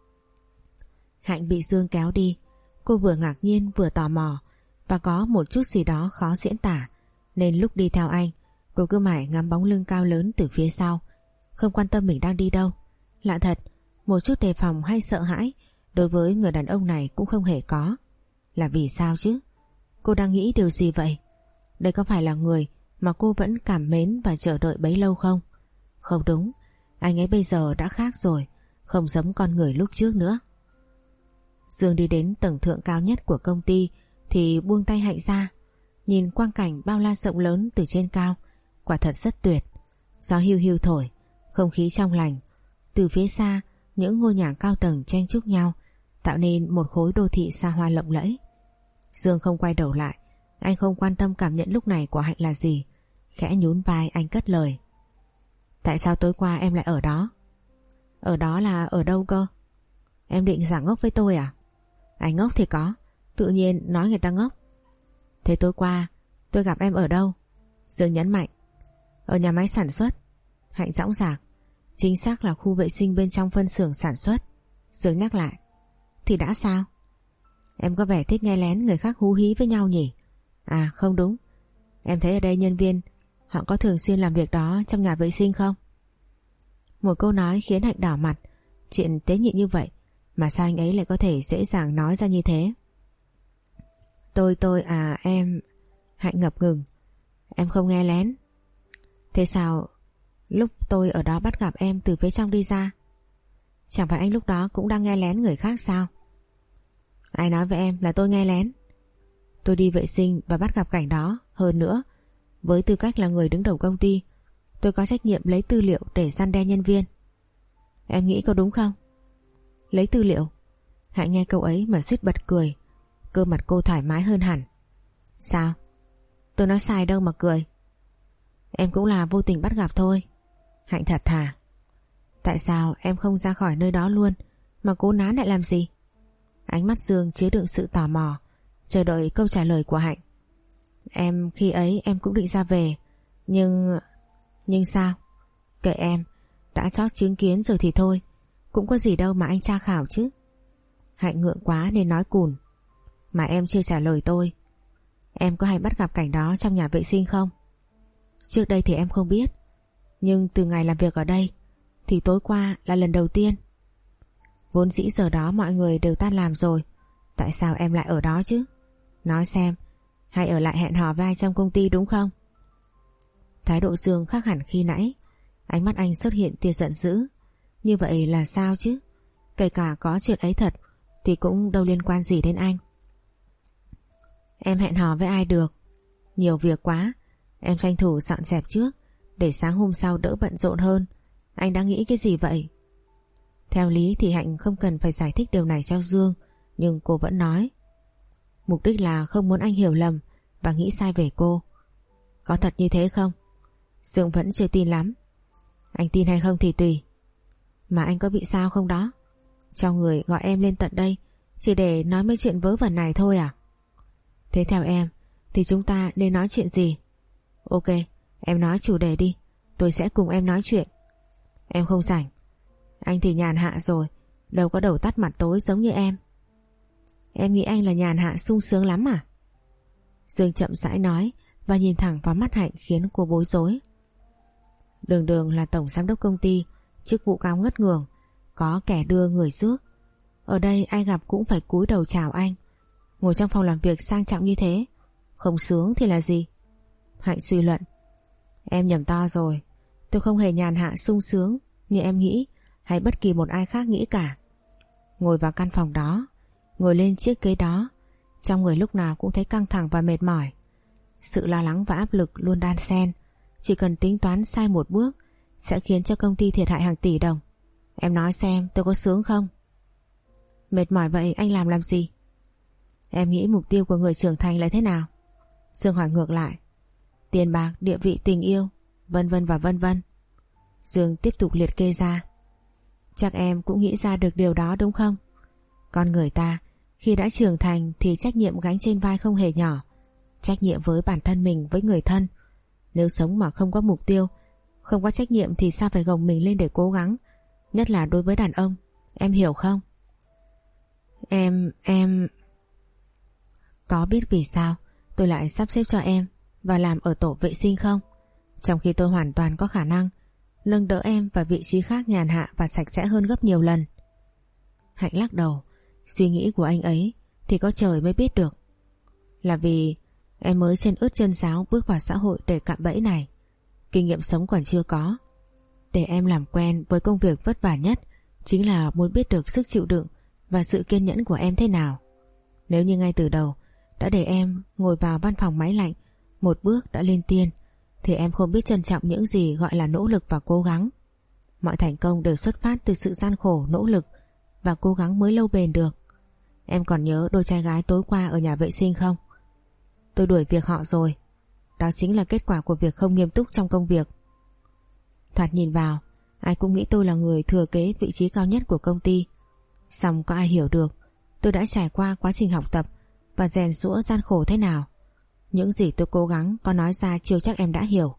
Hạnh bị Dương kéo đi. Cô vừa ngạc nhiên vừa tò mò và có một chút gì đó khó diễn tả, nên lúc đi theo anh, cô cứ mãi ngắm bóng lưng cao lớn từ phía sau, không quan tâm mình đang đi đâu. Lạ thật, một chút đề phòng hay sợ hãi đối với người đàn ông này cũng không hề có. Là vì sao chứ? Cô đang nghĩ điều gì vậy? Đây có phải là người mà cô vẫn cảm mến và chờ đợi bấy lâu không? Không đúng, anh ấy bây giờ đã khác rồi, không giống con người lúc trước nữa. Dương đi đến tầng thượng cao nhất của công ty thì buông tay Hạnh ra. Nhìn quang cảnh bao la rộng lớn từ trên cao, quả thật rất tuyệt. Gió hiu hiu thổi, không khí trong lành. Từ phía xa, những ngôi nhà cao tầng chen chúc nhau, tạo nên một khối đô thị xa hoa lộng lẫy. Dương không quay đầu lại, anh không quan tâm cảm nhận lúc này của Hạnh là gì. Khẽ nhún vai anh cất lời. Tại sao tối qua em lại ở đó? Ở đó là ở đâu cơ? Em định giả ngốc với tôi à? Anh ngốc thì có, tự nhiên nói người ta ngốc. Thế tối qua tôi gặp em ở đâu? Dương nhấn mạnh. Ở nhà máy sản xuất. Hạnh dõng dạc. Chính xác là khu vệ sinh bên trong phân xưởng sản xuất. Dương nhắc lại. Thì đã sao? Em có vẻ thích nghe lén người khác hú hí với nhau nhỉ? À không đúng, em thấy ở đây nhân viên họ có thường xuyên làm việc đó trong nhà vệ sinh không? Một câu nói khiến Hạnh đỏ mặt. Chuyện tế nhị như vậy mà sao anh ấy lại có thể dễ dàng nói ra như thế? Tôi tôi à em... Hạnh ngập ngừng. Em không nghe lén. Thế sao lúc tôi ở đó bắt gặp em từ phía trong đi ra? Chẳng phải anh lúc đó cũng đang nghe lén người khác sao? Ai nói với em là tôi nghe lén? Tôi đi vệ sinh và bắt gặp cảnh đó. Hơn nữa, với tư cách là người đứng đầu công ty, tôi có trách nhiệm lấy tư liệu để răn đe nhân viên. Em nghĩ có đúng không? Lấy tư liệu? Hạnh nghe câu ấy mà suýt bật cười. Cơ mặt cô thoải mái hơn hẳn. Sao? Tôi nói sai đâu mà cười. Em cũng là vô tình bắt gặp thôi. Hạnh thật thà. Tại sao em không ra khỏi nơi đó luôn mà cố nán lại làm gì? Ánh mắt Dương chứa đựng sự tò mò, chờ đợi câu trả lời của Hạnh. Em khi ấy em cũng định ra về, nhưng... Nhưng sao? Kệ em, đã chót chứng kiến rồi thì thôi, cũng có gì đâu mà anh tra khảo chứ. Hạnh ngượng quá nên nói cùn. Mà em chưa trả lời tôi. Em có hay bắt gặp cảnh đó trong nhà vệ sinh không? Trước đây thì em không biết, nhưng từ ngày làm việc ở đây thì tối qua là lần đầu tiên. Vốn dĩ giờ đó mọi người đều tan làm rồi, tại sao em lại ở đó chứ? Nói xem, hay ở lại hẹn hò với ai trong công ty đúng không? Thái độ Dương khác hẳn khi nãy. Ánh mắt anh xuất hiện tia giận dữ. Như vậy là sao chứ? Kể cả có chuyện ấy thật thì cũng đâu liên quan gì đến anh. Em hẹn hò với ai được? Nhiều việc quá, em tranh thủ dọn dẹp trước để sáng hôm sau đỡ bận rộn hơn. Anh đang nghĩ cái gì vậy? Theo lý thì Hạnh không cần phải giải thích điều này cho Dương, nhưng cô vẫn nói. Mục đích là không muốn anh hiểu lầm và nghĩ sai về cô. Có thật như thế không? Dương vẫn chưa tin lắm. Anh tin hay không thì tùy. Mà anh có bị sao không đó? Cho người gọi em lên tận đây chỉ để nói mấy chuyện vớ vẩn này thôi à? Thế theo em thì chúng ta nên nói chuyện gì? Ok, em nói chủ đề đi, tôi sẽ cùng em nói chuyện. Em không rảnh. Anh thì nhàn hạ rồi, đâu có đầu tắt mặt tối giống như em. Em nghĩ anh là nhàn hạ sung sướng lắm à? Dương chậm rãi nói và nhìn thẳng vào mắt Hạnh khiến cô bối rối. Đường Đường là tổng giám đốc công ty, chức vụ cao ngất ngường, có kẻ đưa người rước. Ở đây ai gặp cũng phải cúi đầu chào anh. Ngồi trong phòng làm việc sang trọng như thế, không sướng thì là gì? Hạnh suy luận. Em nhầm to rồi, tôi không hề nhàn hạ sung sướng như em nghĩ hay bất kỳ một ai khác nghĩ cả. Ngồi vào căn phòng đó, ngồi lên chiếc ghế đó, trong người lúc nào cũng thấy căng thẳng và mệt mỏi. Sự lo lắng và áp lực luôn đan xen. Chỉ cần tính toán sai một bước sẽ khiến cho công ty thiệt hại hàng tỷ đồng. Em nói xem tôi có sướng không? Mệt mỏi vậy anh làm làm gì? Em nghĩ mục tiêu của người trưởng thành là thế nào? Dương hỏi ngược lại. Tiền bạc, địa vị, tình yêu, vân vân và vân vân. Dương tiếp tục liệt kê ra. Chắc em cũng nghĩ ra được điều đó đúng không? Con người ta khi đã trưởng thành thì trách nhiệm gánh trên vai không hề nhỏ. Trách nhiệm với bản thân mình, với người thân. Nếu sống mà không có mục tiêu, không có trách nhiệm thì sao phải gồng mình lên để cố gắng. Nhất là đối với đàn ông. Em hiểu không? Em, em... Có biết vì sao tôi lại sắp xếp cho em và làm ở tổ vệ sinh không? Trong khi tôi hoàn toàn có khả năng nâng đỡ em vào vị trí khác nhàn hạ và sạch sẽ hơn gấp nhiều lần. Hạnh lắc đầu. Suy nghĩ của anh ấy thì có trời mới biết được. Là vì em mới chân ướt chân ráo bước vào xã hội để cạm bẫy này. Kinh nghiệm sống còn chưa có. Để em làm quen với công việc vất vả nhất chính là muốn biết được sức chịu đựng và sự kiên nhẫn của em thế nào. Nếu như ngay từ đầu đã để em ngồi vào văn phòng máy lạnh, một bước đã lên tiên, thì em không biết trân trọng những gì gọi là nỗ lực và cố gắng. Mọi thành công đều xuất phát từ sự gian khổ, nỗ lực và cố gắng mới lâu bền được. Em còn nhớ đôi trai gái tối qua ở nhà vệ sinh không? Tôi đuổi việc họ rồi. Đó chính là kết quả của việc không nghiêm túc trong công việc. Thoạt nhìn vào, ai cũng nghĩ tôi là người thừa kế vị trí cao nhất của công ty. Song có ai hiểu được tôi đã trải qua quá trình học tập và rèn giũa gian khổ thế nào. Những gì tôi cố gắng có nói ra chưa chắc em đã hiểu.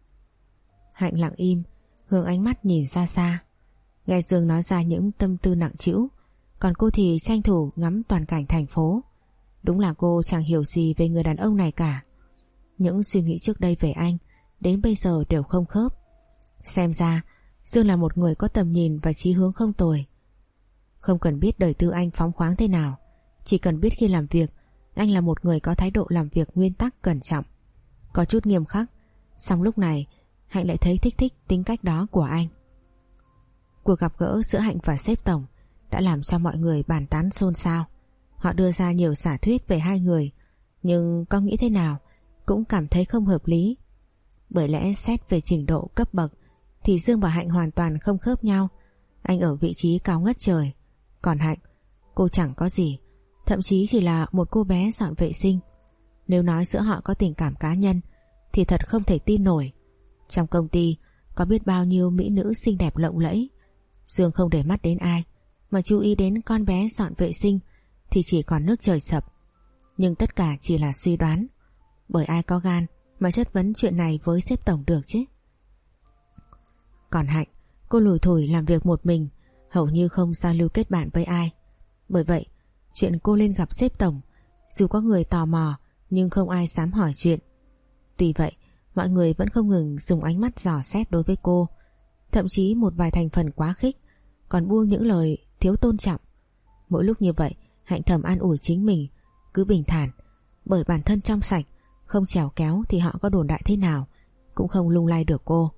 Hạnh lặng im, hướng ánh mắt nhìn ra xa. Nghe Dương nói ra những tâm tư nặng trĩu, còn cô thì tranh thủ ngắm toàn cảnh thành phố. Đúng là cô chẳng hiểu gì về người đàn ông này cả. Những suy nghĩ trước đây về anh đến bây giờ đều không khớp. Xem ra Dương là một người có tầm nhìn và chí hướng không tồi. Không cần biết đời tư anh phóng khoáng thế nào, chỉ cần biết khi làm việc anh là một người có thái độ làm việc nguyên tắc cẩn trọng, có chút nghiêm khắc. Song lúc này Hạnh lại thấy thích thích tính cách đó của anh. Cuộc gặp gỡ giữa Hạnh và sếp tổng đã làm cho mọi người bàn tán xôn xao. Họ đưa ra nhiều giả thuyết về hai người, nhưng có nghĩ thế nào cũng cảm thấy không hợp lý. Bởi lẽ xét về trình độ cấp bậc thì Dương và Hạnh hoàn toàn không khớp nhau. Anh ở vị trí cao ngất trời, còn Hạnh, cô chẳng có gì, thậm chí chỉ là một cô bé dọn vệ sinh. Nếu nói giữa họ có tình cảm cá nhân thì thật không thể tin nổi. Trong công ty có biết bao nhiêu mỹ nữ xinh đẹp lộng lẫy, Dương không để mắt đến ai, mà chú ý đến con bé dọn vệ sinh thì chỉ còn nước trời sập. Nhưng tất cả chỉ là suy đoán, bởi ai có gan mà chất vấn chuyện này với sếp tổng được chứ. Còn Hạnh, cô lủi thủi làm việc một mình, hầu như không giao lưu kết bạn với ai. Bởi vậy chuyện cô lên gặp sếp tổng, dù có người tò mò nhưng không ai dám hỏi chuyện. Tuy vậy mọi người vẫn không ngừng dùng ánh mắt dò xét đối với cô, thậm chí một vài thành phần quá khích còn buông những lời thiếu tôn trọng. Mỗi lúc như vậy Hạnh thầm an ủi chính mình cứ bình thản, bởi bản thân trong sạch, không chèo kéo thì họ có đồn đại thế nào cũng không lung lay được cô.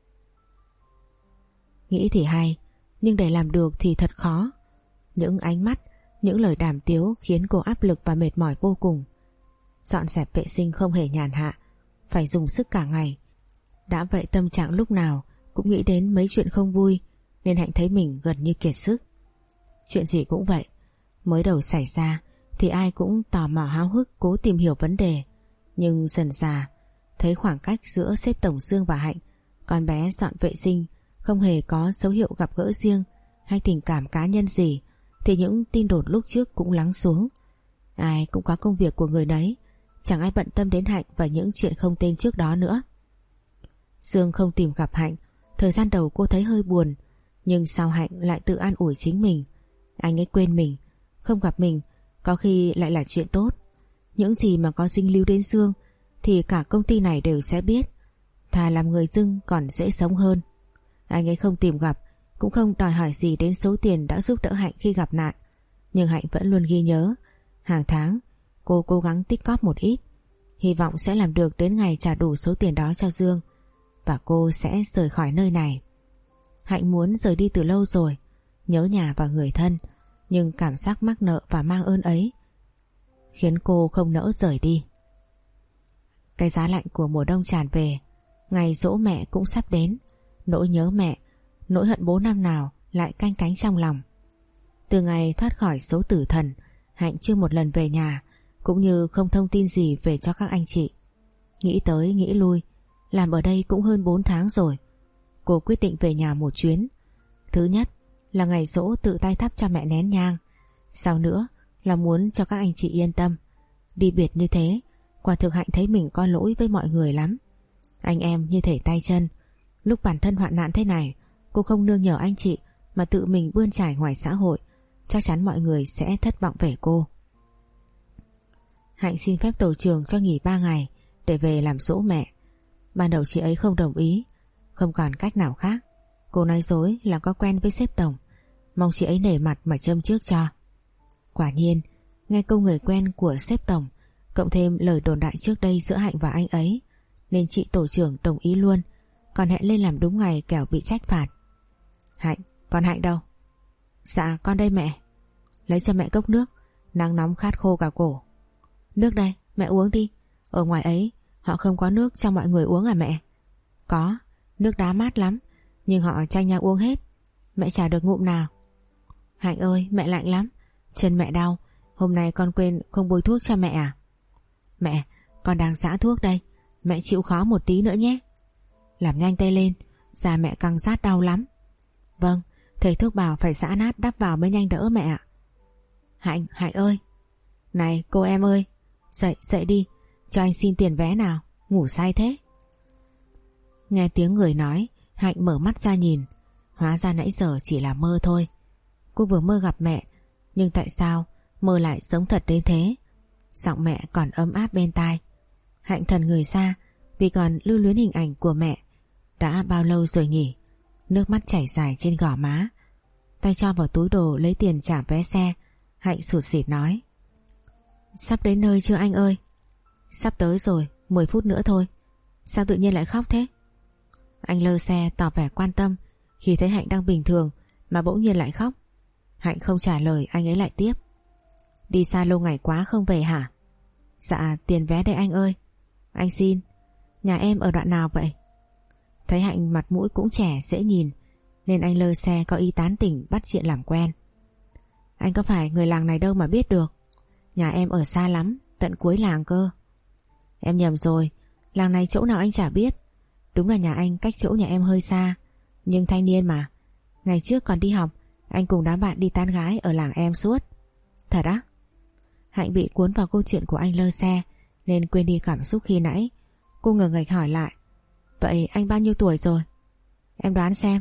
Nghĩ thì hay, nhưng để làm được thì thật khó. Những ánh mắt, những lời đàm tiếu khiến cô áp lực và mệt mỏi vô cùng. Dọn dẹp vệ sinh không hề nhàn hạ, phải dùng sức cả ngày. Đã vậy tâm trạng lúc nào cũng nghĩ đến mấy chuyện không vui, nên Hạnh thấy mình gần như kiệt sức. Chuyện gì cũng vậy, mới đầu xảy ra thì ai cũng tò mò háo hức cố tìm hiểu vấn đề. Nhưng dần dà thấy khoảng cách giữa sếp tổng Dương và Hạnh, con bé dọn vệ sinh không hề có dấu hiệu gặp gỡ riêng hay tình cảm cá nhân gì, thì những tin đồn lúc trước cũng lắng xuống. Ai cũng có công việc của người đấy, chẳng ai bận tâm đến Hạnh và những chuyện không tên trước đó nữa. Dương không tìm gặp Hạnh, thời gian đầu cô thấy hơi buồn, nhưng sau Hạnh lại tự an ủi chính mình. Anh ấy quên mình, không gặp mình có khi lại là chuyện tốt. Những gì mà có dính líu đến Dương thì cả công ty này đều sẽ biết. Thà làm người dưng còn dễ sống hơn. Anh ấy không tìm gặp, cũng không đòi hỏi gì đến số tiền đã giúp đỡ Hạnh khi gặp nạn. Nhưng Hạnh vẫn luôn ghi nhớ. Hàng tháng cô cố gắng tích cóp một ít, hy vọng sẽ làm được đến ngày trả đủ số tiền đó cho Dương, và cô sẽ rời khỏi nơi này. Hạnh muốn rời đi từ lâu rồi, nhớ nhà và người thân, nhưng cảm giác mắc nợ và mang ơn ấy khiến cô không nỡ rời đi. Cái giá lạnh của mùa đông tràn về, ngày giỗ mẹ cũng sắp đến. Nỗi nhớ mẹ, nỗi hận bố năm nào lại canh cánh trong lòng. Từ ngày thoát khỏi số tử thần, Hạnh chưa một lần về nhà, cũng như không thông tin gì về cho các anh chị. Nghĩ tới nghĩ lui, làm ở đây cũng hơn bốn tháng rồi. Cô quyết định về nhà một chuyến. Thứ nhất là ngày giỗ tự tay thắp cho mẹ nén nhang, sau nữa là muốn cho các anh chị yên tâm. Đi biệt như thế, quả thực Hạnh thấy mình có lỗi với mọi người lắm. Anh em như thể tay chân. Lúc bản thân hoạn nạn thế này, cô không nương nhờ anh chị mà tự mình bươn trải ngoài xã hội, chắc chắn mọi người sẽ thất vọng về cô. Hạnh xin phép tổ trưởng cho nghỉ ba ngày để về làm giỗ mẹ. Ban đầu chị ấy không đồng ý, không còn cách nào khác. Cô nói dối là có quen với sếp tổng, mong chị ấy nể mặt mà châm trước cho. Quả nhiên, nghe câu người quen của sếp tổng, cộng thêm lời đồn đại trước đây giữa Hạnh và anh ấy, nên chị tổ trưởng đồng ý luôn, còn hẹn lên làm đúng ngày kẻo bị trách phạt. Hạnh, con Hạnh đâu? Dạ con đây mẹ. Lấy cho mẹ cốc nước, nắng nóng khát khô cả cổ. Nước đây, mẹ uống đi. Ở ngoài ấy họ không có nước cho mọi người uống à mẹ? Có, nước đá mát lắm, nhưng họ tranh nhau uống hết. Mẹ chả được ngụm nào. Hạnh ơi, mẹ lạnh lắm, chân mẹ đau, hôm nay con quên không bôi thuốc cho mẹ à? Mẹ, con đang giã thuốc đây, mẹ chịu khó một tí nữa nhé. Làm nhanh tay lên, da mẹ căng rát đau lắm. Vâng, thầy thuốc bảo phải giã nát đắp vào mới nhanh đỡ mẹ ạ. Hạnh, Hạnh ơi. Này cô em ơi, dậy, dậy đi, cho anh xin tiền vé nào, ngủ say thế. Nghe tiếng người nói, Hạnh mở mắt ra nhìn, hóa ra nãy giờ chỉ là mơ thôi. Cô vừa mơ gặp mẹ, nhưng tại sao mơ lại giống thật đến thế? Giọng mẹ còn ấm áp bên tai. Hạnh thần người ra vì còn lưu luyến hình ảnh của mẹ. Đã bao lâu rồi nhỉ? Nước mắt chảy dài trên gò má. Tay cho vào túi đồ lấy tiền trả vé xe, Hạnh sụt sịt nói: Sắp đến nơi chưa anh ơi? Sắp tới rồi, mười phút nữa thôi. Sao tự nhiên lại khóc thế? Anh lơ xe tỏ vẻ quan tâm khi thấy Hạnh đang bình thường mà bỗng nhiên lại khóc. Hạnh không trả lời, anh ấy lại tiếp: Đi xa lâu ngày quá không về hả? Dạ tiền vé đây anh ơi. Anh xin. Nhà em ở đoạn nào vậy? Thấy Hạnh mặt mũi cũng trẻ dễ nhìn nên anh lơ xe có ý tán tỉnh bắt chuyện làm quen. Anh có phải người làng này đâu mà biết được. Nhà em ở xa lắm, tận cuối làng cơ. Em nhầm rồi, làng này chỗ nào anh chả biết. Đúng là nhà anh cách chỗ nhà em hơi xa, nhưng thanh niên mà. Ngày trước còn đi học, anh cùng đám bạn đi tán gái ở làng em suốt. Thật á? Hạnh bị cuốn vào câu chuyện của anh lơ xe nên quên đi cảm xúc khi nãy. Cô ngờ ngạch hỏi lại. Vậy anh bao nhiêu tuổi rồi? Em đoán xem.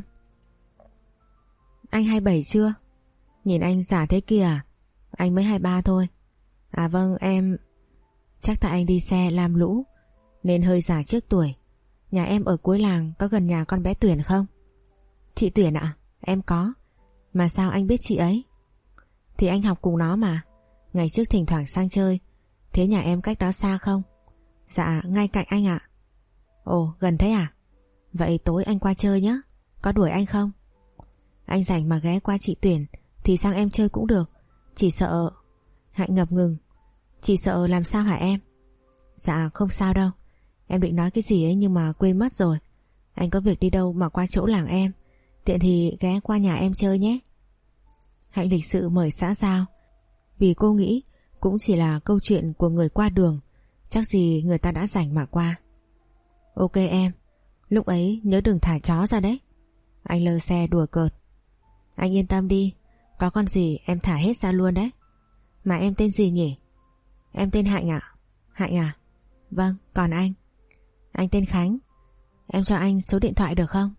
Anh hai mươi bảy chưa? Nhìn anh già thế kia à? Anh mới hai mươi ba thôi. À vâng em... Chắc tại anh đi xe lam lũ nên hơi già trước tuổi. Nhà em ở cuối làng, có gần nhà con bé Tuyển không? Chị Tuyển ạ? À? Em có. Mà sao anh biết chị ấy? Thì anh học cùng nó mà. Ngày trước thỉnh thoảng sang chơi. Thế nhà em cách đó xa không? Dạ ngay cạnh anh ạ. Ồ gần thế à? Vậy tối anh qua chơi nhé. Có đuổi anh không? Anh rảnh mà ghé qua chị Tuyển thì sang em chơi cũng được. Chỉ sợ... Hạnh ngập ngừng. Chỉ sợ làm sao hả em? Dạ không sao đâu. Em định nói cái gì ấy nhưng mà quên mất rồi. Anh có việc đi đâu mà qua chỗ làng em. Tiện thì ghé qua nhà em chơi nhé. Hạnh lịch sự mời xã giao. Vì cô nghĩ cũng chỉ là câu chuyện của người qua đường. Chắc gì người ta đã rảnh mà qua. Ok em. Lúc ấy nhớ đừng thả chó ra đấy. Anh lơ xe đùa cợt. Anh yên tâm đi. Có con gì em thả hết ra luôn đấy. Mà em tên gì nhỉ? Em tên Hạnh ạ. Hạnh à? Vâng, còn anh? Anh tên Khánh. Em cho anh số điện thoại được không?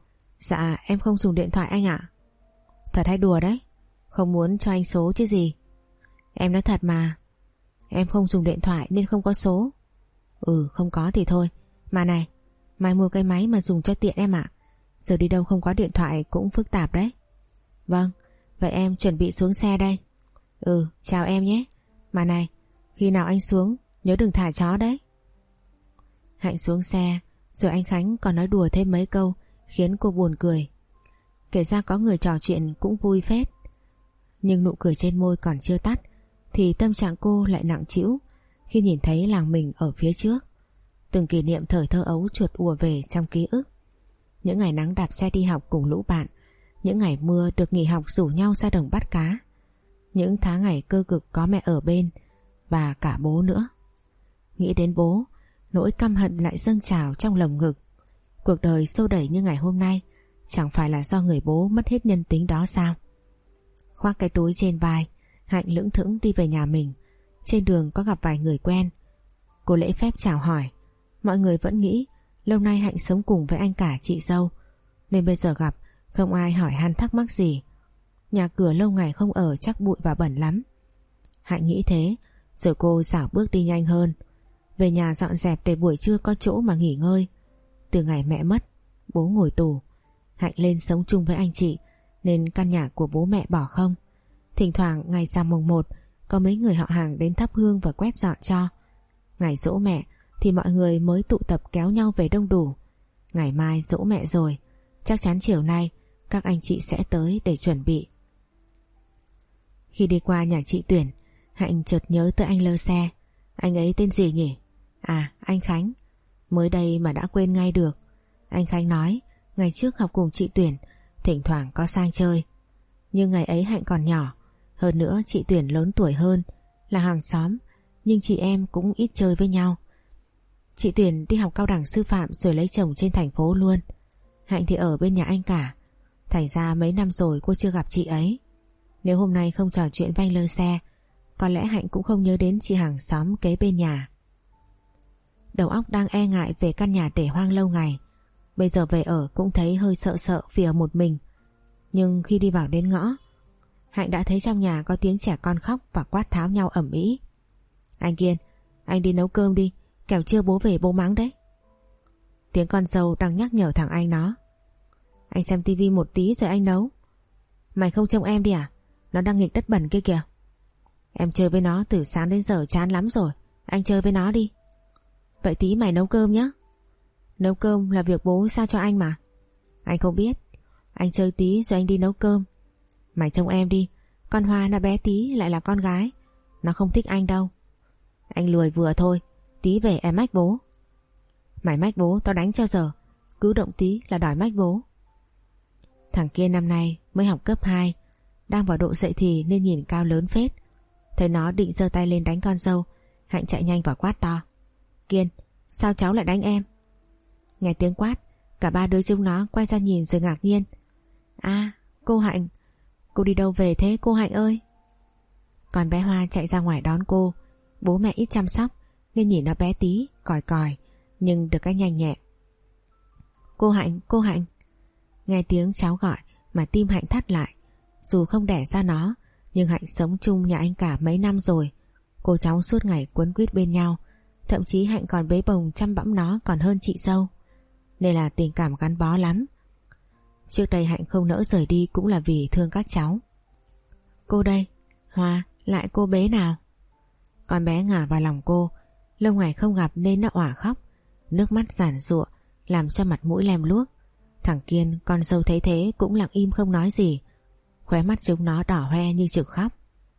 Dạ em không dùng điện thoại anh ạ. Thật hay đùa đấy? Không muốn cho anh số chứ gì. Em nói thật mà. Em không dùng điện thoại nên không có số. Ừ không có thì thôi. Mà này, mai mua cái máy mà dùng cho tiện em ạ. Giờ đi đâu không có điện thoại cũng phức tạp đấy. Vâng, vậy em chuẩn bị xuống xe đây. Ừ, chào em nhé. Mà này, khi nào anh xuống nhớ đừng thả chó đấy. Hạnh xuống xe, rồi anh Khánh còn nói đùa thêm mấy câu khiến cô buồn cười. Kể ra có người trò chuyện cũng vui phết. Nhưng nụ cười trên môi còn chưa tắt thì tâm trạng cô lại nặng trĩu khi nhìn thấy làng mình ở phía trước. Từng kỷ niệm thời thơ ấu chuột ùa về trong ký ức. Những ngày nắng đạp xe đi học cùng lũ bạn, những ngày mưa được nghỉ học rủ nhau ra đồng bắt cá, những tháng ngày cơ cực có mẹ ở bên và cả bố nữa. Nghĩ đến bố, nỗi căm hận lại dâng trào trong lồng ngực. Cuộc đời xô đẩy như ngày hôm nay chẳng phải là do người bố mất hết nhân tính đó sao? Khoác cái túi trên vai, Hạnh lững thững đi về nhà mình. Trên đường có gặp vài người quen. Cô lễ phép chào hỏi. Mọi người vẫn nghĩ lâu nay Hạnh sống cùng với anh cả chị dâu, nên bây giờ gặp không ai hỏi han thắc mắc gì. Nhà cửa lâu ngày không ở chắc bụi và bẩn lắm. Hạnh nghĩ thế, rồi cô dảo bước đi nhanh hơn. Về nhà dọn dẹp để buổi trưa có chỗ mà nghỉ ngơi. Từ ngày mẹ mất, bố ngồi tù, Hạnh lên sống chung với anh chị nên căn nhà của bố mẹ bỏ không. Thỉnh thoảng ngày rằm mùng một có mấy người họ hàng đến thắp hương và quét dọn cho. Ngày giỗ mẹ thì mọi người mới tụ tập kéo nhau về đông đủ. Ngày mai giỗ mẹ rồi, chắc chắn chiều nay các anh chị sẽ tới để chuẩn bị. Khi đi qua nhà chị Tuyển, Hạnh chợt nhớ tới anh lơ xe. Anh ấy tên gì nhỉ? À, anh Khánh. Mới đây mà đã quên ngay được. Anh Khánh nói ngày trước học cùng chị Tuyển, thỉnh thoảng có sang chơi. Nhưng ngày ấy Hạnh còn nhỏ, hơn nữa chị Tuyển lớn tuổi hơn, là hàng xóm, nhưng chị em cũng ít chơi với nhau. Chị Tuyển đi học cao đẳng sư phạm rồi lấy chồng trên thành phố luôn. Hạnh thì ở bên nhà anh cả. Thành ra mấy năm rồi cô chưa gặp chị ấy. Nếu hôm nay không trò chuyện với anh lơ xe, có lẽ Hạnh cũng không nhớ đến chị hàng xóm kế bên nhà. Đầu óc đang e ngại về căn nhà để hoang lâu ngày. Bây giờ về ở cũng thấy hơi sợ sợ vì ở một mình. Nhưng khi đi vào đến ngõ, Hạnh đã thấy trong nhà có tiếng trẻ con khóc và quát tháo nhau ầm ĩ. Anh Kiên, anh đi nấu cơm đi, kẻo chưa bố về bố mắng đấy. Tiếng con dâu đang nhắc nhở thằng anh nó. Anh xem tivi một tí rồi anh nấu. Mày không trông em đi à? Nó đang nghịch đất bẩn kia kìa. Em chơi với nó từ sáng đến giờ chán lắm rồi. Anh chơi với nó đi. Vậy tí mày nấu cơm nhé. Nấu cơm là việc bố sao cho anh mà. Anh không biết. Anh chơi tí rồi anh đi nấu cơm. Mày trông em đi. Con Hoa nó bé tí lại là con gái. Nó không thích anh đâu. Anh lười vừa thôi. Tí về em mách bố. Mày mách bố tao đánh cho giờ. Cứ động tí là đòi mách bố. Thằng kia năm nay mới học cấp hai, đang vào độ dậy thì nên nhìn cao lớn phết. Thấy nó định giơ tay lên đánh con dâu, Hạnh chạy nhanh vào quát to: Kiên, sao cháu lại đánh em? Nghe tiếng quát, cả ba đứa chúng nó quay ra nhìn rồi ngạc nhiên. À, cô Hạnh, cô đi đâu về thế cô Hạnh ơi? Còn bé Hoa chạy ra ngoài đón cô. Bố mẹ ít chăm sóc nên nhìn nó bé tí, còi còi, nhưng được cái nhanh nhẹn. Cô Hạnh, cô Hạnh. Nghe tiếng cháu gọi mà tim Hạnh thắt lại. Dù không đẻ ra nó, nhưng Hạnh sống chung nhà anh cả mấy năm rồi. Cô cháu suốt ngày quấn quýt bên nhau. Thậm chí Hạnh còn bế bồng chăm bẵm nó còn hơn chị dâu, nên là tình cảm gắn bó lắm. Trước đây Hạnh không nỡ rời đi cũng là vì thương các cháu. Cô đây, Hoa, lại cô bế nào. Con bé ngả vào lòng cô. Lâu ngày không gặp nên nó òa khóc, nước mắt giàn giụa làm cho mặt mũi lem luốc. Thằng Kiên, con dâu thấy thế cũng lặng im không nói gì. Khóe mắt chúng nó đỏ hoe như trực khóc.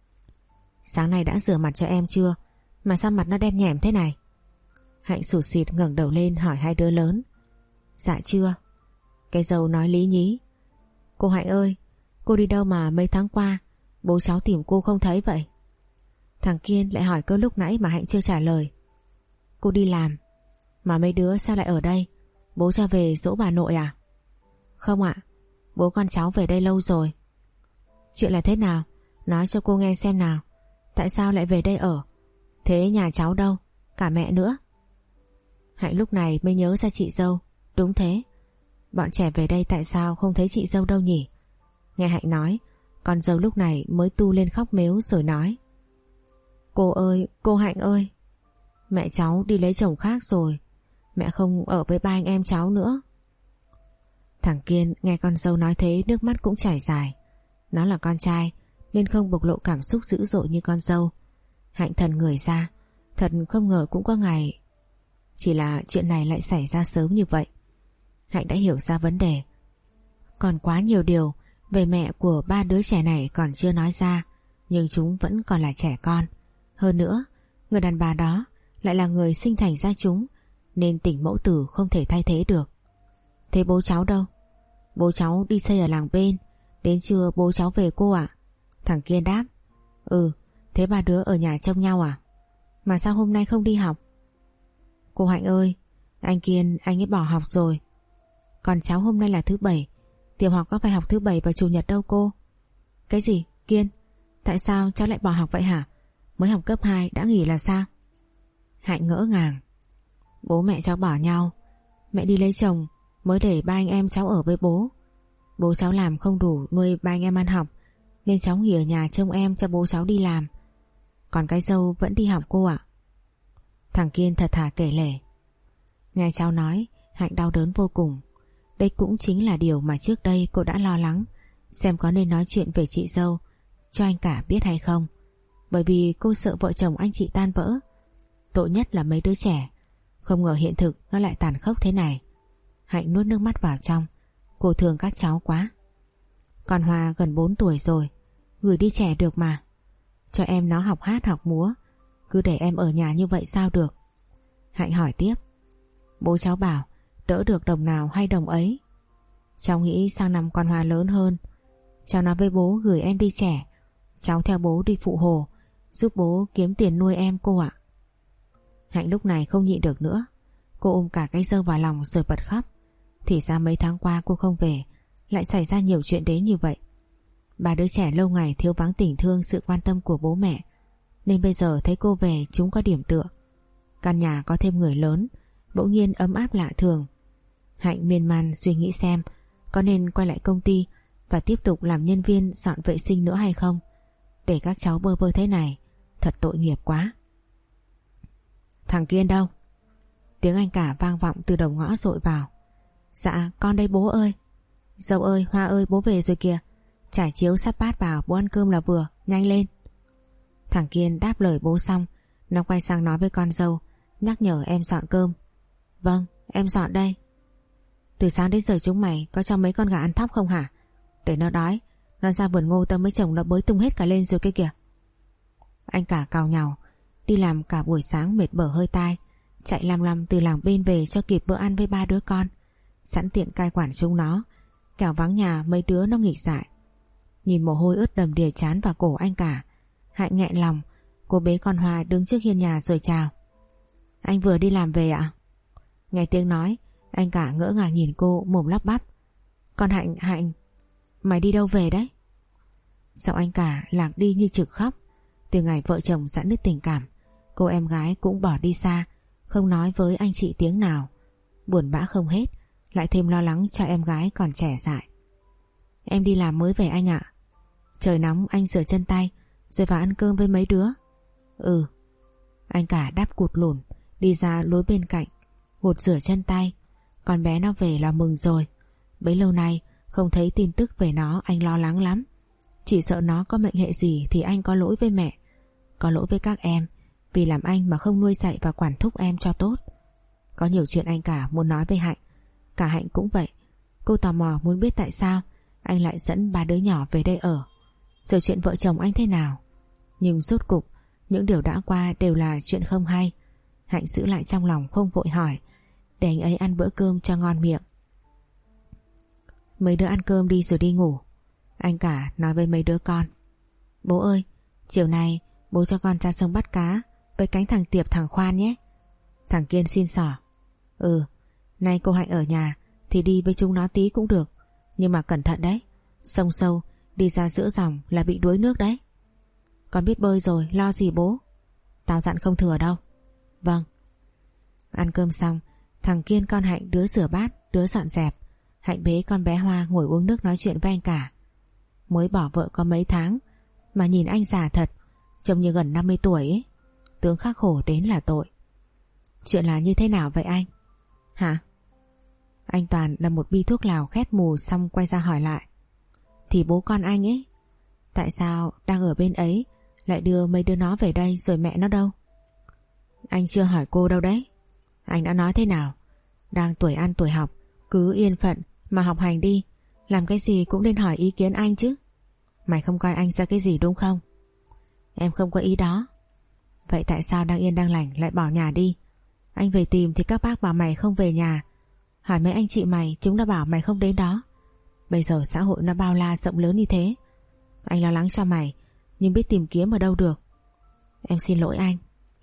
Sáng nay đã rửa mặt cho em chưa, mà sao mặt nó đen nhẻm thế này? Hạnh sụt sịt ngẩng đầu lên hỏi hai đứa lớn. Dạ chưa. Cái dâu nói lý nhí. Cô Hạnh ơi, cô đi đâu mà mấy tháng qua bố cháu tìm cô không thấy vậy? Thằng Kiên lại hỏi câu lúc nãy mà Hạnh chưa trả lời. Cô đi làm. Mà mấy đứa sao lại ở đây? Bố cho về dỗ bà nội à? Không ạ, bố con cháu về đây lâu rồi. Chuyện là thế nào? Nói cho cô nghe xem nào. Tại sao lại về đây ở? Thế nhà cháu đâu? Cả mẹ nữa. Hạnh lúc này mới nhớ ra chị dâu. Đúng thế, bọn trẻ về đây tại sao không thấy chị dâu đâu nhỉ? Nghe Hạnh nói, con dâu lúc này mới tu lên khóc mếu rồi nói. Cô ơi, cô Hạnh ơi, mẹ cháu đi lấy chồng khác rồi. Mẹ không ở với ba anh em cháu nữa. Thằng Kiên nghe con dâu nói thế nước mắt cũng chảy dài. Nó là con trai nên không bộc lộ cảm xúc dữ dội như con dâu. Hạnh thần người ra. Thật không ngờ cũng có ngày. Chỉ là chuyện này lại xảy ra sớm như vậy. Hạnh đã hiểu ra vấn đề. Còn quá nhiều điều về mẹ của ba đứa trẻ này còn chưa nói ra, nhưng chúng vẫn còn là trẻ con. Hơn nữa, người đàn bà đó lại là người sinh thành ra chúng, nên tình mẫu tử không thể thay thế được. Thế bố cháu đâu? Bố cháu đi xây ở làng bên. Đến trưa bố cháu về cô ạ. Thằng Kiên đáp. Ừ, thế ba đứa ở nhà trông nhau à? Mà sao hôm nay không đi học? Cô Hạnh ơi, anh Kiên anh ấy bỏ học rồi. Còn cháu hôm nay là thứ bảy, tiểu học có phải học thứ bảy và chủ nhật đâu cô. Cái gì? Kiên, tại sao cháu lại bỏ học vậy hả? Mới học cấp hai đã nghỉ là sao? Hạnh ngỡ ngàng. Bố mẹ cháu bỏ nhau. Mẹ đi lấy chồng mới để ba anh em cháu ở với bố. Bố cháu làm không đủ nuôi ba anh em ăn học, nên cháu nghỉ ở nhà trông em cho bố cháu đi làm. Còn cái dâu vẫn đi học cô ạ. Thằng Kiên thật thà kể lể. Nghe cháu nói, Hạnh đau đớn vô cùng. Đây cũng chính là điều mà trước đây cô đã lo lắng, xem có nên nói chuyện về chị dâu cho anh cả biết hay không. Bởi vì cô sợ vợ chồng anh chị tan vỡ. Tội nhất là mấy đứa trẻ. Không ngờ hiện thực nó lại tàn khốc thế này. Hạnh nuốt nước mắt vào trong. Cô thương các cháu quá. Còn Hòa gần bốn tuổi rồi, gửi đi trẻ được mà. Cho em nó học hát học múa. Cứ để em ở nhà như vậy sao được? Hạnh hỏi tiếp. Bố cháu bảo đỡ được đồng nào hay đồng ấy. Cháu nghĩ sang năm con Hòa lớn hơn, cháu nói với bố gửi em đi trẻ. Cháu theo bố đi phụ hồ, giúp bố kiếm tiền nuôi em cô ạ. Hạnh lúc này không nhịn được nữa. Cô ôm cả cái dâu vào lòng rồi bật khóc. Thì ra mấy tháng qua cô không về, lại xảy ra nhiều chuyện đến như vậy. Ba đứa trẻ lâu ngày thiếu vắng tình thương, sự quan tâm của bố mẹ, nên bây giờ thấy cô về chúng có điểm tựa. Căn nhà có thêm người lớn, bỗng nhiên ấm áp lạ thường. Hạnh miên man suy nghĩ xem có nên quay lại công ty và tiếp tục làm nhân viên dọn vệ sinh nữa hay không. Để các cháu bơ vơ thế này thật tội nghiệp quá. Thằng Kiên đâu? Tiếng anh cả vang vọng từ đầu ngõ dội vào. Dạ con đây bố ơi. Dâu ơi, Hoa ơi, bố về rồi kìa. Trải chiếu sắp bát vào, bố ăn cơm là vừa, nhanh lên. Thằng Kiên đáp lời bố xong, nó quay sang nói với con dâu, nhắc nhở em dọn cơm. Vâng, em dọn đây. Từ sáng đến giờ chúng mày có cho mấy con gà ăn thóc không hả? Để nó đói, nó ra vườn ngô tâm với chồng nó bới tung hết cả lên rồi kia kìa. Anh cả cào nhàu, đi làm cả buổi sáng mệt bở hơi tai, chạy lăm lăm từ làng bên về cho kịp bữa ăn với ba đứa con, sẵn tiện cai quản chúng nó, kẻo vắng nhà mấy đứa nó nghịch dại. Nhìn mồ hôi ướt đầm đìa trán vào cổ anh cả, Hạnh nghẹn lòng. Cô bế con Hoa đứng trước hiên nhà rồi chào. Anh vừa đi làm về ạ? Nghe tiếng nói, anh cả ngỡ ngàng nhìn cô, mồm lắp bắp. Con Hạnh, Hạnh, mày đi đâu về đấy? Giọng anh cả lạc đi như trực khóc. Từ ngày vợ chồng giãn nứt tình cảm, cô em gái cũng bỏ đi xa, không nói với anh chị tiếng nào. Buồn bã không hết, lại thêm lo lắng cho em gái còn trẻ dại. Em đi làm mới về anh ạ. Trời nóng anh rửa chân tay rồi vào ăn cơm với mấy đứa. Ừ. Anh cả đáp cụt lủn, đi ra lối bên cạnh, gột rửa chân tay. Con bé nó về là mừng rồi. Bấy lâu nay không thấy tin tức về nó, anh lo lắng lắm. Chỉ sợ nó có mệnh hệ gì thì anh có lỗi với mẹ, có lỗi với các em, vì làm anh mà không nuôi dạy và quản thúc em cho tốt. Có nhiều chuyện anh cả muốn nói với Hạnh. Cả Hạnh cũng vậy. Cô tò mò muốn biết tại sao anh lại dẫn ba đứa nhỏ về đây ở, rồi chuyện vợ chồng anh thế nào. Nhưng rốt cục những điều đã qua đều là chuyện không hay. Hạnh giữ lại trong lòng không vội hỏi, để anh ấy ăn bữa cơm cho ngon miệng. Mấy đứa ăn cơm đi rồi đi ngủ. Anh cả nói với mấy đứa con. Bố ơi, chiều nay bố cho con ra sông bắt cá với cánh thằng Tiệp thằng Khoan nhé. Thằng Kiên xin xỏ. Ừ, nay cô Hạnh ở nhà thì đi với chúng nó tí cũng được, nhưng mà cẩn thận đấy, sông sâu, đi ra giữa dòng là bị đuối nước đấy. Con biết bơi rồi, lo gì bố. Tao dặn không thừa đâu. Vâng. Ăn cơm xong, thằng Kiên con Hạnh đứa rửa bát, đứa dọn dẹp. Hạnh bế con bé Hoa ngồi uống nước nói chuyện với anh cả. Mới bỏ vợ có mấy tháng mà nhìn anh già thật, trông như gần năm mươi tuổi ấy. Tướng khắc khổ đến là tội. Chuyện là như thế nào vậy anh? Hả? Anh Toàn là một bi thuốc lào khét mù xong quay ra hỏi lại. Thì bố con anh ấy, tại sao đang ở bên ấy lại đưa mấy đứa nó về đây rồi mẹ nó đâu? Anh chưa hỏi cô đâu đấy. Anh đã nói thế nào? Đang tuổi ăn tuổi học, cứ yên phận mà học hành đi. Làm cái gì cũng nên hỏi ý kiến anh chứ. Mày không coi anh ra cái gì đúng không? Em không có ý đó. Vậy tại sao đang yên đang lành lại bỏ nhà đi? Anh về tìm thì các bác bảo mày không về nhà. Hỏi mấy anh chị mày, chúng đã bảo mày không đến đó. Bây giờ xã hội nó bao la rộng lớn như thế. Anh lo lắng cho mày, nhưng biết tìm kiếm ở đâu được. Em xin lỗi anh.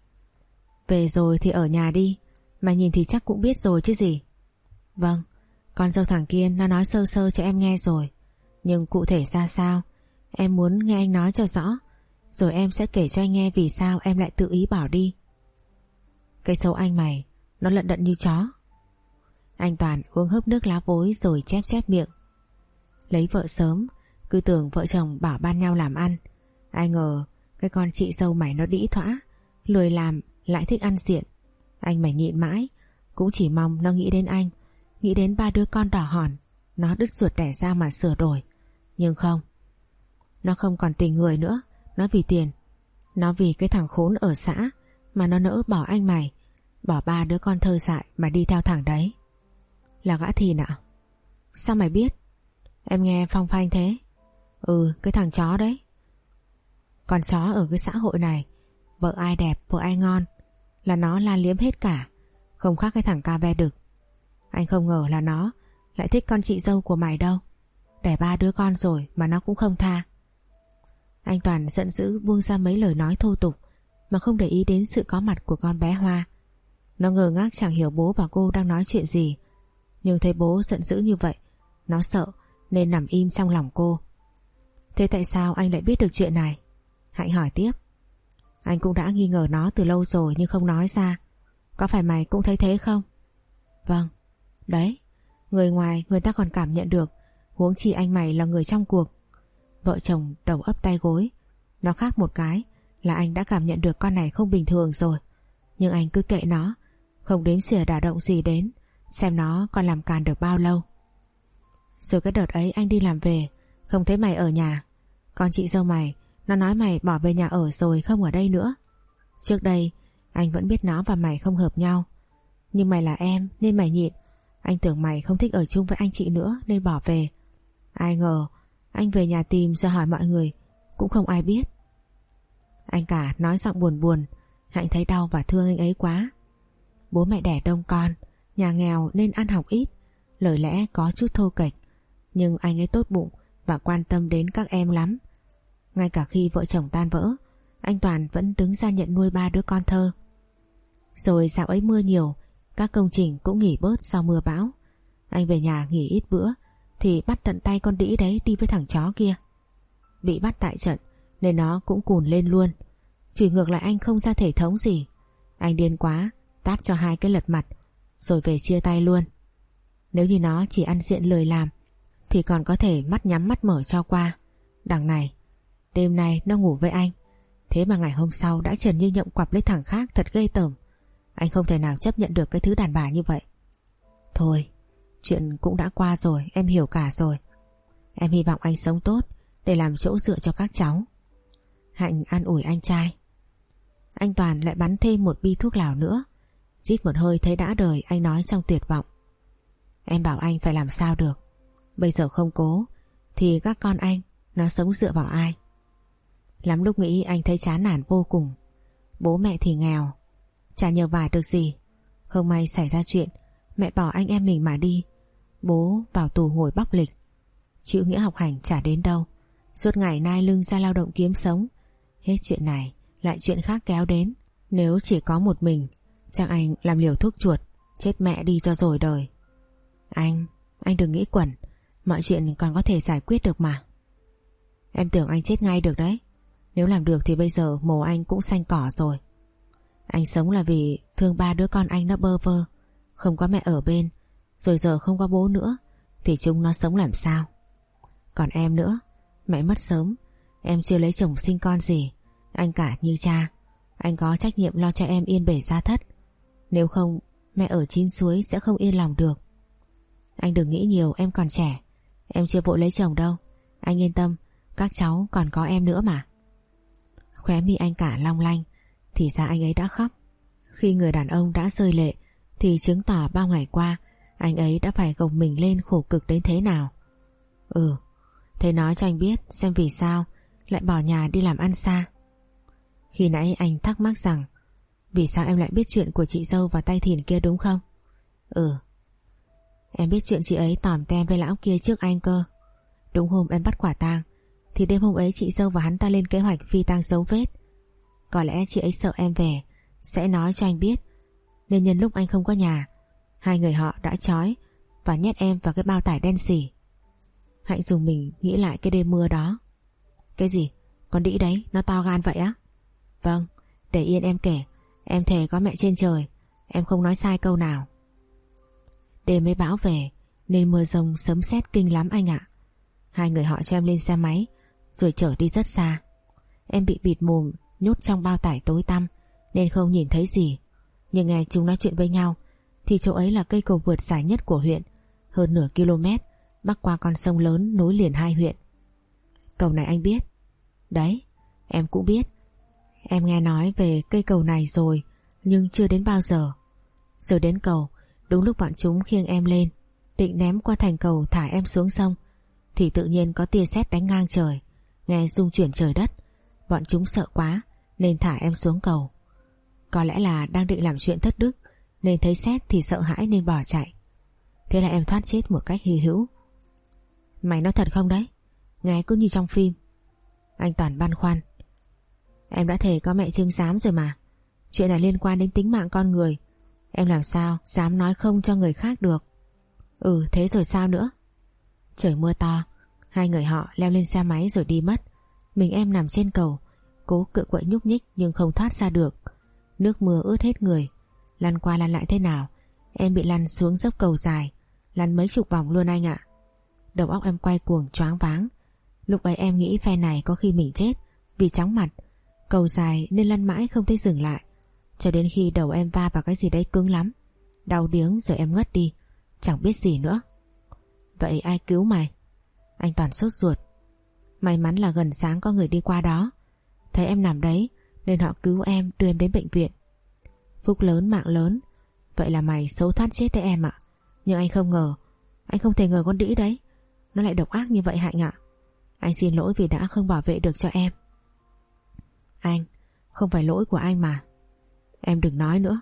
Về rồi thì ở nhà đi. Mày nhìn thì chắc cũng biết rồi chứ gì. Vâng, con dâu thằng Kiên nó nói sơ sơ cho em nghe rồi. Nhưng cụ thể ra sao em muốn nghe anh nói cho rõ, rồi em sẽ kể cho anh nghe vì sao em lại tự ý bỏ đi. Cái xấu anh mày, nó lận đận như chó. Anh Toàn uống hớp nước lá vối rồi chép chép miệng. Lấy vợ sớm, cứ tưởng vợ chồng bảo ban nhau làm ăn. Ai ngờ cái con chị dâu mày nó đĩ thõa, lười làm lại thích ăn diện. Anh mày nhịn mãi, cũng chỉ mong nó nghĩ đến anh, nghĩ đến ba đứa con đỏ hòn nó đứt ruột đẻ ra mà sửa đổi. Nhưng không, nó không còn tình người nữa. Nó vì tiền, nó vì cái thằng khốn ở xã mà nó nỡ bỏ anh mày, bỏ ba đứa con thơ dại mà đi theo thằng đấy. Là gã Thìn ạ? Sao mày biết? Em nghe phong phanh thế. Ừ, cái thằng chó đấy. Con chó ở cái xã hội này, vợ ai đẹp, vợ ai ngon là nó la liếm hết cả, không khác cái thằng ca ve đực. Anh không ngờ là nó lại thích con chị dâu của mày đâu. Đẻ ba đứa con rồi mà nó cũng không tha. Anh Toàn giận dữ buông ra mấy lời nói thô tục mà không để ý đến sự có mặt của con bé Hoa. Nó ngơ ngác chẳng hiểu bố và cô đang nói chuyện gì, nhưng thấy bố giận dữ như vậy, nó sợ nên nằm im trong lòng cô. Thế tại sao anh lại biết được chuyện này? Hạnh hỏi tiếp. Anh cũng đã nghi ngờ nó từ lâu rồi nhưng không nói ra. Có phải mày cũng thấy thế không? Vâng. Đấy, người ngoài người ta còn cảm nhận được, huống chi anh mày là người trong cuộc. Vợ chồng đầu ấp tay gối. Nó khác một cái là anh đã cảm nhận được con này không bình thường rồi. Nhưng anh cứ kệ nó, không đếm xỉa đả động gì đến, xem nó còn làm càn được bao lâu. Rồi cái đợt ấy anh đi làm về, không thấy mày ở nhà. Con chị dâu mày, nó nói mày bỏ về nhà ở rồi không ở đây nữa. Trước đây anh vẫn biết nó và mày không hợp nhau, nhưng mày là em nên mày nhịn. Anh tưởng mày không thích ở chung với anh chị nữa nên bỏ về. Ai ngờ anh về nhà tìm rồi hỏi mọi người, cũng không ai biết. Anh cả nói giọng buồn buồn. Hạnh thấy đau và thương anh ấy quá. Bố mẹ đẻ đông con, nhà nghèo nên ăn học ít, lời lẽ có chút thô kệch, nhưng anh ấy tốt bụng và quan tâm đến các em lắm. Ngay cả khi vợ chồng tan vỡ, anh Toàn vẫn đứng ra nhận nuôi ba đứa con thơ. Rồi dạo ấy mưa nhiều, các công trình cũng nghỉ bớt sau mưa bão. Anh về nhà nghỉ ít bữa thì bắt tận tay con đĩ đấy đi với thằng chó kia. Bị bắt tại trận nên nó cũng cùn lên luôn, chửi ngược lại anh không ra thể thống gì. Anh điên quá, tát cho hai cái lật mặt rồi về chia tay luôn. Nếu như nó chỉ ăn diện lười làm thì còn có thể mắt nhắm mắt mở cho qua. Đằng này, đêm nay nó ngủ với anh, thế mà ngày hôm sau đã trần như nhộng quặp lấy thằng khác, thật ghê tởm. Anh không thể nào chấp nhận được cái thứ đàn bà như vậy. Thôi, chuyện cũng đã qua rồi, em hiểu cả rồi. Em hy vọng anh sống tốt để làm chỗ dựa cho các cháu. Hạnh an ủi anh trai. Anh Toàn lại bắn thêm một bi thuốc lào nữa. Rít một hơi thấy đã đời, anh nói trong tuyệt vọng. Em bảo anh phải làm sao được. Bây giờ không cố thì các con anh nó sống dựa vào ai? Lắm lúc nghĩ anh thấy chán nản vô cùng. Bố mẹ thì nghèo, chả nhờ vả được gì. Không may xảy ra chuyện, mẹ bỏ anh em mình mà đi. Bố vào tù ngồi bóc lịch. Chữ nghĩa học hành chả đến đâu, suốt ngày nai lưng ra lao động kiếm sống. Hết chuyện này lại chuyện khác kéo đến. Nếu chỉ có một mình, chắc anh làm liều thuốc chuột, chết mẹ đi cho rồi đời. Anh, anh đừng nghĩ quẩn, mọi chuyện còn có thể giải quyết được mà. Em tưởng anh chết ngay được đấy. Nếu làm được thì bây giờ mồ anh cũng xanh cỏ rồi. Anh sống là vì thương ba đứa con anh nó bơ vơ, không có mẹ ở bên, rồi giờ không có bố nữa thì chúng nó sống làm sao? Còn em nữa, mẹ mất sớm, em chưa lấy chồng sinh con gì. Anh cả như cha, anh có trách nhiệm lo cho em yên bề gia thất. Nếu không, mẹ ở chín suối sẽ không yên lòng được. Anh đừng nghĩ nhiều, em còn trẻ, em chưa vội lấy chồng đâu. Anh yên tâm, các cháu còn có em nữa mà. Khóe mi anh cả long lanh, thì ra anh ấy đã khóc. Khi người đàn ông đã rơi lệ thì chứng tỏ bao ngày qua anh ấy đã phải gồng mình lên khổ cực đến thế nào. Ừ, thế nói cho anh biết xem vì sao lại bỏ nhà đi làm ăn xa. Khi nãy anh thắc mắc rằng vì sao em lại biết chuyện của chị dâu và tay thìn kia đúng không? Ừ, em biết chuyện chị ấy tòm tem với lão kia trước anh cơ. Đúng hôm em bắt quả tang thì đêm hôm ấy chị dâu và hắn ta lên kế hoạch phi tang dấu vết. Có lẽ chị ấy sợ em về sẽ nói cho anh biết, nên nhân lúc anh không có nhà, hai người họ đã trói và nhét em vào cái bao tải đen xỉ. Hạnh dùng mình nghĩ lại cái đêm mưa đó. Cái gì? Con đĩ đấy nó to gan vậy á? Vâng, để yên em kể. Em thề có mẹ trên trời, em không nói sai câu nào. Đêm mới bão về nên mưa rông sấm sét kinh lắm anh ạ. Hai người họ cho em lên xe máy rồi chở đi rất xa. Em bị bịt mồm, nhốt trong bao tải tối tăm nên không nhìn thấy gì. Nhưng nghe chúng nói chuyện với nhau thì chỗ ấy là cây cầu vượt dài nhất của huyện, hơn nửa km, bắc qua con sông lớn nối liền hai huyện. Cầu này anh biết. Đấy, em cũng biết. Em nghe nói về cây cầu này rồi nhưng chưa đến bao giờ. Rồi đến cầu, đúng lúc bọn chúng khiêng em lên định ném qua thành cầu thả em xuống sông thì tự nhiên có tia sét đánh ngang trời, nghe rung chuyển trời đất. Bọn chúng sợ quá nên thả em xuống cầu. Có lẽ là đang định làm chuyện thất đức nên thấy sét thì sợ hãi nên bỏ chạy. Thế là em thoát chết một cách hy hữu. Mày nói thật không đấy? Nghe cứ như trong phim. Anh Toàn băn khoăn. Em đã thề có mẹ chứng giám rồi mà. Chuyện này liên quan đến tính mạng con người, em làm sao dám nói không cho người khác được. Ừ, thế rồi sao nữa? Trời mưa to, hai người họ leo lên xe máy rồi đi mất. Mình em nằm trên cầu, cố cựa quậy nhúc nhích nhưng không thoát ra được. Nước mưa ướt hết người, lăn qua lăn lại thế nào em bị lăn xuống dốc cầu dài, lăn mấy chục vòng luôn anh ạ. Đầu óc em quay cuồng choáng váng. Lúc ấy em nghĩ phe này có khi mình chết vì chóng mặt. Cầu dài nên lăn mãi không thấy dừng lại, cho đến khi đầu em va vào cái gì đấy cứng lắm, đau điếng rồi em ngất đi, chẳng biết gì nữa. Vậy ai cứu mày? Anh Toàn sốt ruột. May mắn là gần sáng có người đi qua đó, thấy em nằm đấy nên họ cứu em, đưa em đến bệnh viện. Phúc lớn mạng lớn. Vậy là mày xấu thoát chết đấy em ạ. Nhưng anh không ngờ, anh không thể ngờ con đĩ đấy nó lại độc ác như vậy Hạnh ạ. Anh xin lỗi vì đã không bảo vệ được cho em. Anh, không phải lỗi của anh mà. Em đừng nói nữa,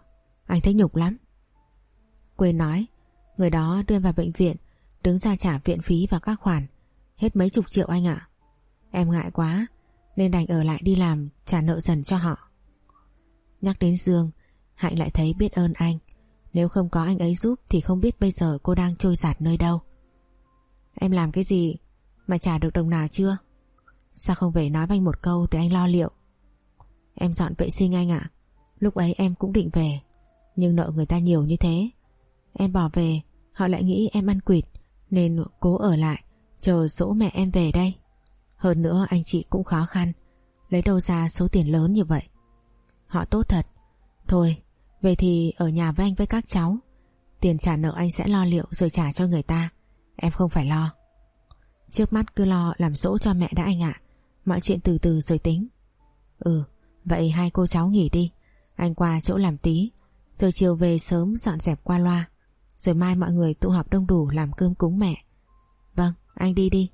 Anh thấy nhục lắm. Quên nói, người đó đưa vào bệnh viện, đứng ra trả viện phí và các khoản, hết mấy chục triệu anh ạ. Em ngại quá nên đành ở lại đi làm trả nợ dần cho họ. Nhắc đến Dương, Hạnh lại thấy biết ơn anh. Nếu không có anh ấy giúp thì không biết bây giờ cô đang trôi dạt nơi đâu. Em làm cái gì mà trả được đồng nào chưa? Sao không về nói với anh một câu để anh lo liệu? Em dọn vệ sinh anh ạ. Lúc ấy em cũng định về, nhưng nợ người ta nhiều như thế. Em bỏ về, họ lại nghĩ em ăn quỵt, nên cố ở lại chờ dỗ mẹ em về đây. Hơn nữa anh chị cũng khó khăn, lấy đâu ra số tiền lớn như vậy. Họ tốt thật. Thôi, về thì ở nhà với anh với các cháu. Tiền trả nợ anh sẽ lo liệu rồi trả cho người ta. Em không phải lo. Trước mắt cứ lo làm dỗ cho mẹ đã anh ạ. Mọi chuyện từ từ rồi tính. Ừ, vậy hai cô cháu nghỉ đi. Anh qua chỗ làm tí, rồi chiều về sớm dọn dẹp qua loa. Rồi mai mọi người tụ họp đông đủ làm cơm cúng mẹ. Vâng, anh đi đi.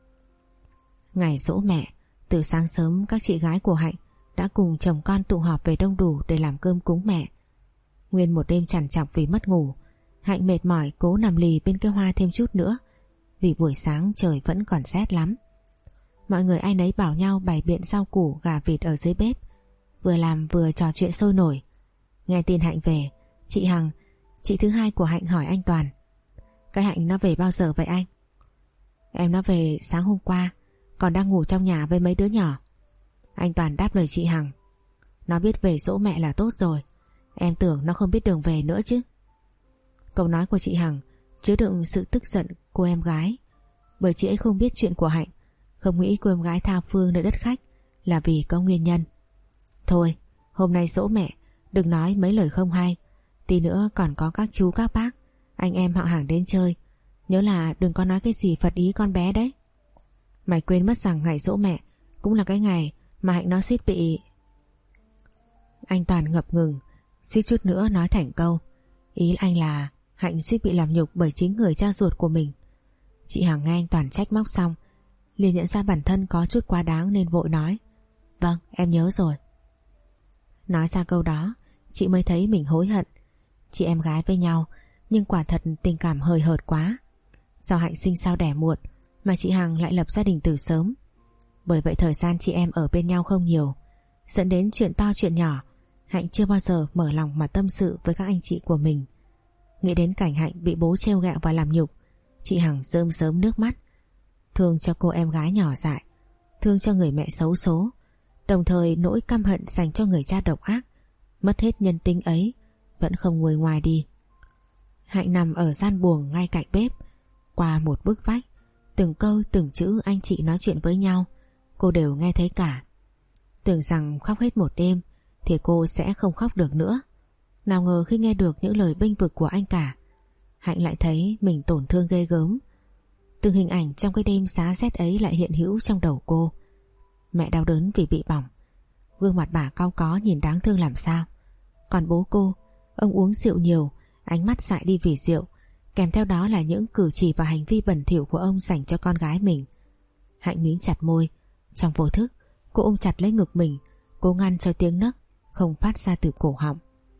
Ngày dỗ mẹ, từ sáng sớm các chị gái của Hạnh đã cùng chồng con tụ họp về đông đủ để làm cơm cúng mẹ. Nguyên một đêm trằn trọc vì mất ngủ, Hạnh mệt mỏi cố nằm lì bên cái hoa thêm chút nữa, vì buổi sáng trời vẫn còn rét lắm. Mọi người ai nấy bảo nhau bày biện rau củ gà vịt ở dưới bếp, vừa làm vừa trò chuyện sôi nổi. Nghe tin Hạnh về, chị Hằng, chị thứ hai của Hạnh hỏi anh Toàn: Cái Hạnh nó về bao giờ vậy anh? Em nó về sáng hôm qua, còn đang ngủ trong nhà với mấy đứa nhỏ. Anh Toàn đáp lời chị Hằng: Nó biết về dỗ mẹ là tốt rồi, em tưởng nó không biết đường về nữa chứ. Câu nói của chị Hằng chứa đựng sự tức giận cô em gái, bởi chị ấy không biết chuyện của Hạnh, không nghĩ cô em gái tha phương nơi đất khách là vì có nguyên nhân. Thôi, hôm nay dỗ mẹ, đừng nói mấy lời không hay. Tí nữa còn có các chú các bác, anh em họ hàng đến chơi, nhớ là đừng có nói cái gì phật ý con bé đấy. Mày quên mất rằng ngày dỗ mẹ cũng là cái ngày mà Hạnh nó suýt bị... Anh Toàn ngập ngừng, suýt chút nữa nói thành câu. Ý anh là Hạnh suýt bị làm nhục bởi chính người cha ruột của mình. Chị Hằng nghe anh Toàn trách móc xong, liền nhận ra bản thân có chút quá đáng nên vội nói: Vâng, em nhớ rồi. Nói ra câu đó, chị mới thấy mình hối hận. Chị em gái với nhau, nhưng quả thật tình cảm hời hợt quá. Do Hạnh sinh sau đẻ muộn, mà chị Hằng lại lập gia đình từ sớm. Bởi vậy thời gian chị em ở bên nhau không nhiều, dẫn đến chuyện to chuyện nhỏ, Hạnh chưa bao giờ mở lòng mà tâm sự với các anh chị của mình. Nghĩ đến cảnh Hạnh bị bố trêu ghẹo và làm nhục, chị Hằng rơm rớm nước mắt. Thương cho cô em gái nhỏ dại, thương cho người mẹ xấu số, đồng thời nỗi căm hận dành cho người cha độc ác, mất hết nhân tính ấy vẫn không nguôi ngoài đi. Hạnh nằm ở gian buồng ngay cạnh bếp, qua một bức vách, từng câu từng chữ anh chị nói chuyện với nhau cô đều nghe thấy cả. Tưởng rằng khóc hết một đêm thì cô sẽ không khóc được nữa. Nào ngờ khi nghe được những lời bênh vực của anh cả, Hạnh lại thấy mình tổn thương ghê gớm. Từng hình ảnh trong cái đêm giá rét ấy lại hiện hữu trong đầu cô. Mẹ đau đớn vì bị bỏng, gương mặt bà cau có nhìn đáng thương làm sao. Còn bố cô, ông uống rượu nhiều, ánh mắt dại đi vì rượu, kèm theo đó là những cử chỉ và hành vi bẩn thỉu của ông dành cho con gái mình. Hạnh mím chặt môi, trong vô thức cô ôm chặt lấy ngực mình, cố ngăn cho tiếng nấc không phát ra từ cổ họng.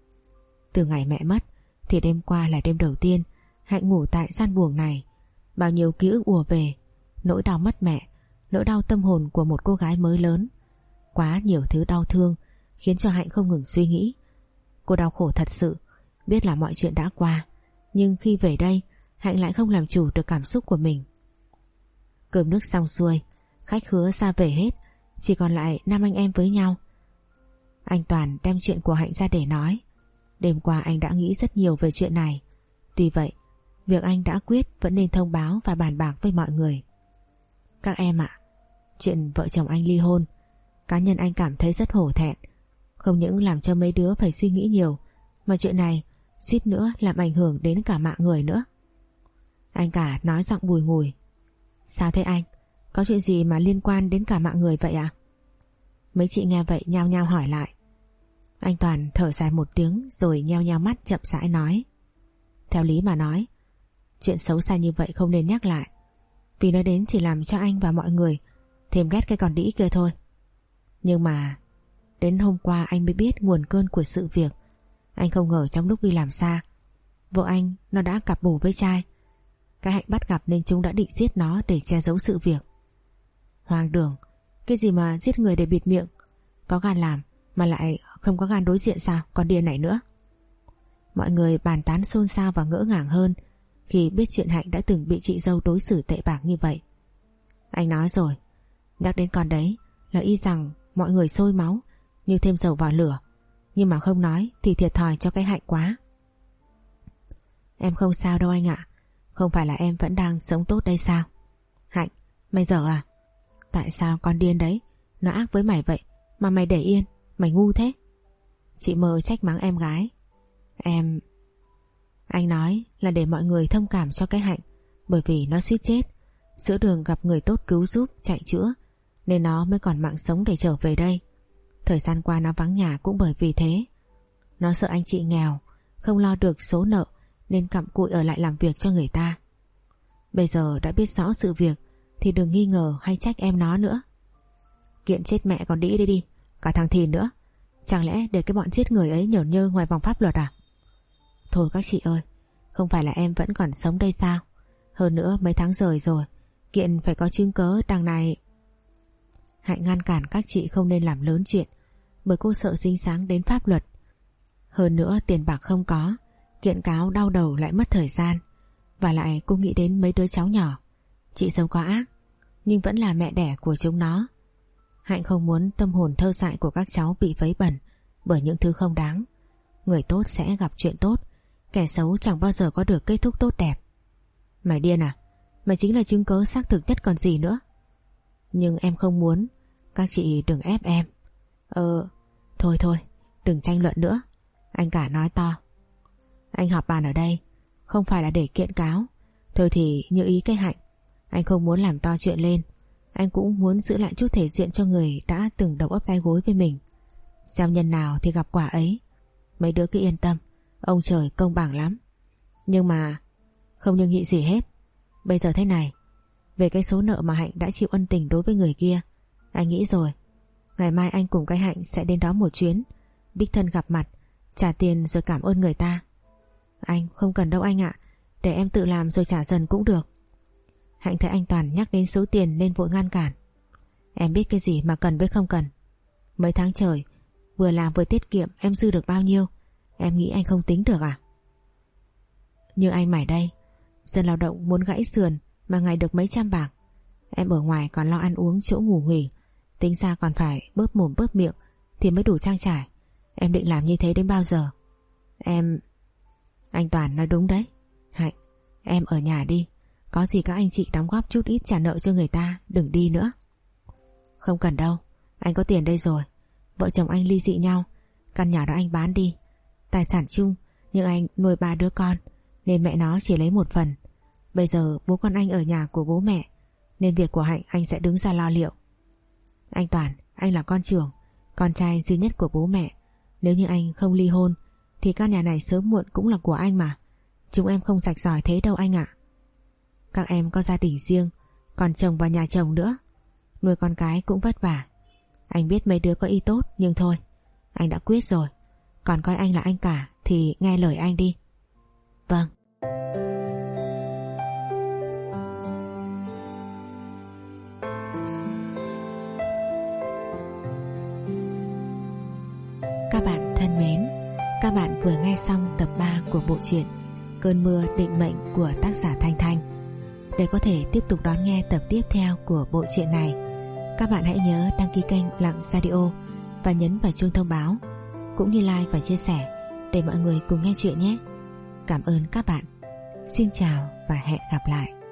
Từ ngày mẹ mất thì đêm qua là đêm đầu tiên Hạnh ngủ tại gian buồng này. Bao nhiêu ký ức ùa về, nỗi đau mất mẹ, nỗi đau tâm hồn của một cô gái mới lớn. Quá nhiều thứ đau thương khiến cho Hạnh không ngừng suy nghĩ. Cô đau khổ thật sự, biết là mọi chuyện đã qua, nhưng khi về đây Hạnh lại không làm chủ được cảm xúc của mình. Cơm nước xong xuôi, khách khứa ra về hết, chỉ còn lại năm anh em với nhau. Anh Toàn đem chuyện của Hạnh ra để nói. Đêm qua anh đã nghĩ rất nhiều về chuyện này. Tuy vậy, việc anh đã quyết vẫn nên thông báo và bàn bạc với mọi người. Các em ạ, chuyện vợ chồng anh ly hôn, cá nhân anh cảm thấy rất hổ thẹn. Không những làm cho mấy đứa phải suy nghĩ nhiều, mà chuyện này suýt nữa làm ảnh hưởng đến cả mạng người nữa. Anh cả nói giọng bùi ngùi. Sao thế anh? Có chuyện gì mà liên quan đến cả mạng người vậy à? Mấy chị nghe vậy nhao nhao hỏi lại. Anh Toàn thở dài một tiếng rồi nheo nheo mắt chậm rãi nói. Theo lý mà nói, chuyện xấu xa như vậy không nên nhắc lại, vì nó đến chỉ làm cho anh và mọi người thêm ghét cái con đĩ kia thôi. Nhưng mà đến hôm qua anh mới biết nguồn cơn của sự việc. Anh không ngờ trong lúc đi làm xa, vợ anh nó đã cặp bồ với trai. Cái Hạnh bắt gặp nên chúng đã định giết nó để che giấu sự việc. Hoang đường, cái gì mà giết người để bịt miệng. Có gan làm mà lại không có gan đối diện sao, con điên này nữa. Mọi người bàn tán xôn xao và ngỡ ngàng hơn khi biết chuyện Hạnh đã từng bị chị dâu đối xử tệ bạc như vậy. Anh nói rồi, nhắc đến con đấy là y rằng mọi người sôi máu như thêm dầu vào lửa, nhưng mà không nói thì thiệt thòi cho cái Hạnh quá. Em không sao đâu anh ạ. Không phải là em vẫn đang sống tốt đây sao? Hạnh, mày dở à? Tại sao con điên đấy nó ác với mày vậy mà mày để yên? Mày ngu thế. Chị Mơ trách mắng em gái. Em... Anh nói là để mọi người thông cảm cho cái Hạnh, bởi vì nó suýt chết giữa đường gặp người tốt cứu giúp chạy chữa, nên nó mới còn mạng sống để trở về đây. Thời gian qua nó vắng nhà cũng bởi vì thế. Nó sợ anh chị nghèo, không lo được số nợ nên cặm cụi ở lại làm việc cho người ta. Bây giờ đã biết rõ sự việc thì đừng nghi ngờ hay trách em nó nữa. Kiện chết mẹ còn đĩ đi đi, cả thằng Thìn nữa. Chẳng lẽ để cái bọn giết người ấy nhởn nhơ ngoài vòng pháp luật à? Thôi các chị ơi, không phải là em vẫn còn sống đây sao? Hơn nữa mấy tháng rời rồi, kiện phải có chứng cớ đằng này. Hạnh ngăn cản các chị không nên làm lớn chuyện, bởi cô sợ dính dáng đến pháp luật. Hơn nữa tiền bạc không có, kiện cáo đau đầu lại mất thời gian. Và lại cô nghĩ đến mấy đứa cháu nhỏ. Chị dâu có ác, nhưng vẫn là mẹ đẻ của chúng nó. Hạnh không muốn tâm hồn thơ dại của các cháu bị vấy bẩn bởi những thứ không đáng. Người tốt sẽ gặp chuyện tốt, kẻ xấu chẳng bao giờ có được kết thúc tốt đẹp. Mày điên à? Mày chính là chứng cớ xác thực nhất còn gì nữa. Nhưng em không muốn. Các chị đừng ép em. Ờ, thôi thôi, đừng tranh luận nữa. Anh cả nói to. Anh họp bàn ở đây không phải là để kiện cáo. Thôi thì như ý cái Hạnh, anh không muốn làm to chuyện lên. Anh cũng muốn giữ lại chút thể diện cho người đã từng đầu ấp tay gối với mình. Gieo nhân nào thì gặp quả ấy. Mấy đứa cứ yên tâm, ông trời công bằng lắm. Nhưng mà không nhưng nghĩ gì hết. Bây giờ thế này, về cái số nợ mà Hạnh đã chịu ân tình đối với người kia, anh nghĩ rồi, ngày mai anh cùng cái Hạnh sẽ đến đó một chuyến, đích thân gặp mặt, trả tiền rồi cảm ơn người ta. Anh không cần đâu anh ạ, để em tự làm rồi trả dần cũng được. Hạnh thấy anh Toàn nhắc đến số tiền nên vội ngăn cản. Em biết cái gì mà cần với không cần. Mấy tháng trời vừa làm vừa tiết kiệm em dư được bao nhiêu, em nghĩ anh không tính được à? Như anh mày đây, dân lao động muốn gãy sườn mà ngày được mấy trăm bạc. Em ở ngoài còn lo ăn uống chỗ ngủ nghỉ, tính ra còn phải bớt mồm bớt miệng thì mới đủ trang trải. Em định làm như thế đến bao giờ? Em... Anh Toàn nói đúng đấy. Hạnh, em ở nhà đi, có gì các anh chị đóng góp chút ít trả nợ cho người ta, đừng đi nữa. Không cần đâu, anh có tiền đây rồi. Vợ chồng anh ly dị nhau, căn nhà đó anh bán đi. Tài sản chung, nhưng anh nuôi ba đứa con nên mẹ nó chỉ lấy một phần. Bây giờ bố con anh ở nhà của bố mẹ, nên việc của Hạnh anh sẽ đứng ra lo liệu. Anh Toàn, anh là con trưởng, con trai duy nhất của bố mẹ. Nếu như anh không ly hôn thì căn nhà này sớm muộn cũng là của anh mà. Chúng em không rạch ròi thế đâu anh ạ. Các em có gia đình riêng, còn chồng và nhà chồng nữa, nuôi con cái cũng vất vả. Anh biết mấy đứa có ý tốt, nhưng thôi, anh đã quyết rồi. Còn coi anh là anh cả thì nghe lời anh đi. Vâng. Các bạn thân mến, các bạn vừa nghe xong tập ba của bộ truyện Cơn mưa định mệnh của tác giả Thanh Thanh. Để có thể tiếp tục đón nghe tập tiếp theo của bộ truyện này, các bạn hãy nhớ đăng ký kênh Lặng Radio và nhấn vào chuông thông báo, cũng như like và chia sẻ để mọi người cùng nghe chuyện nhé. Cảm ơn các bạn. Xin chào và hẹn gặp lại.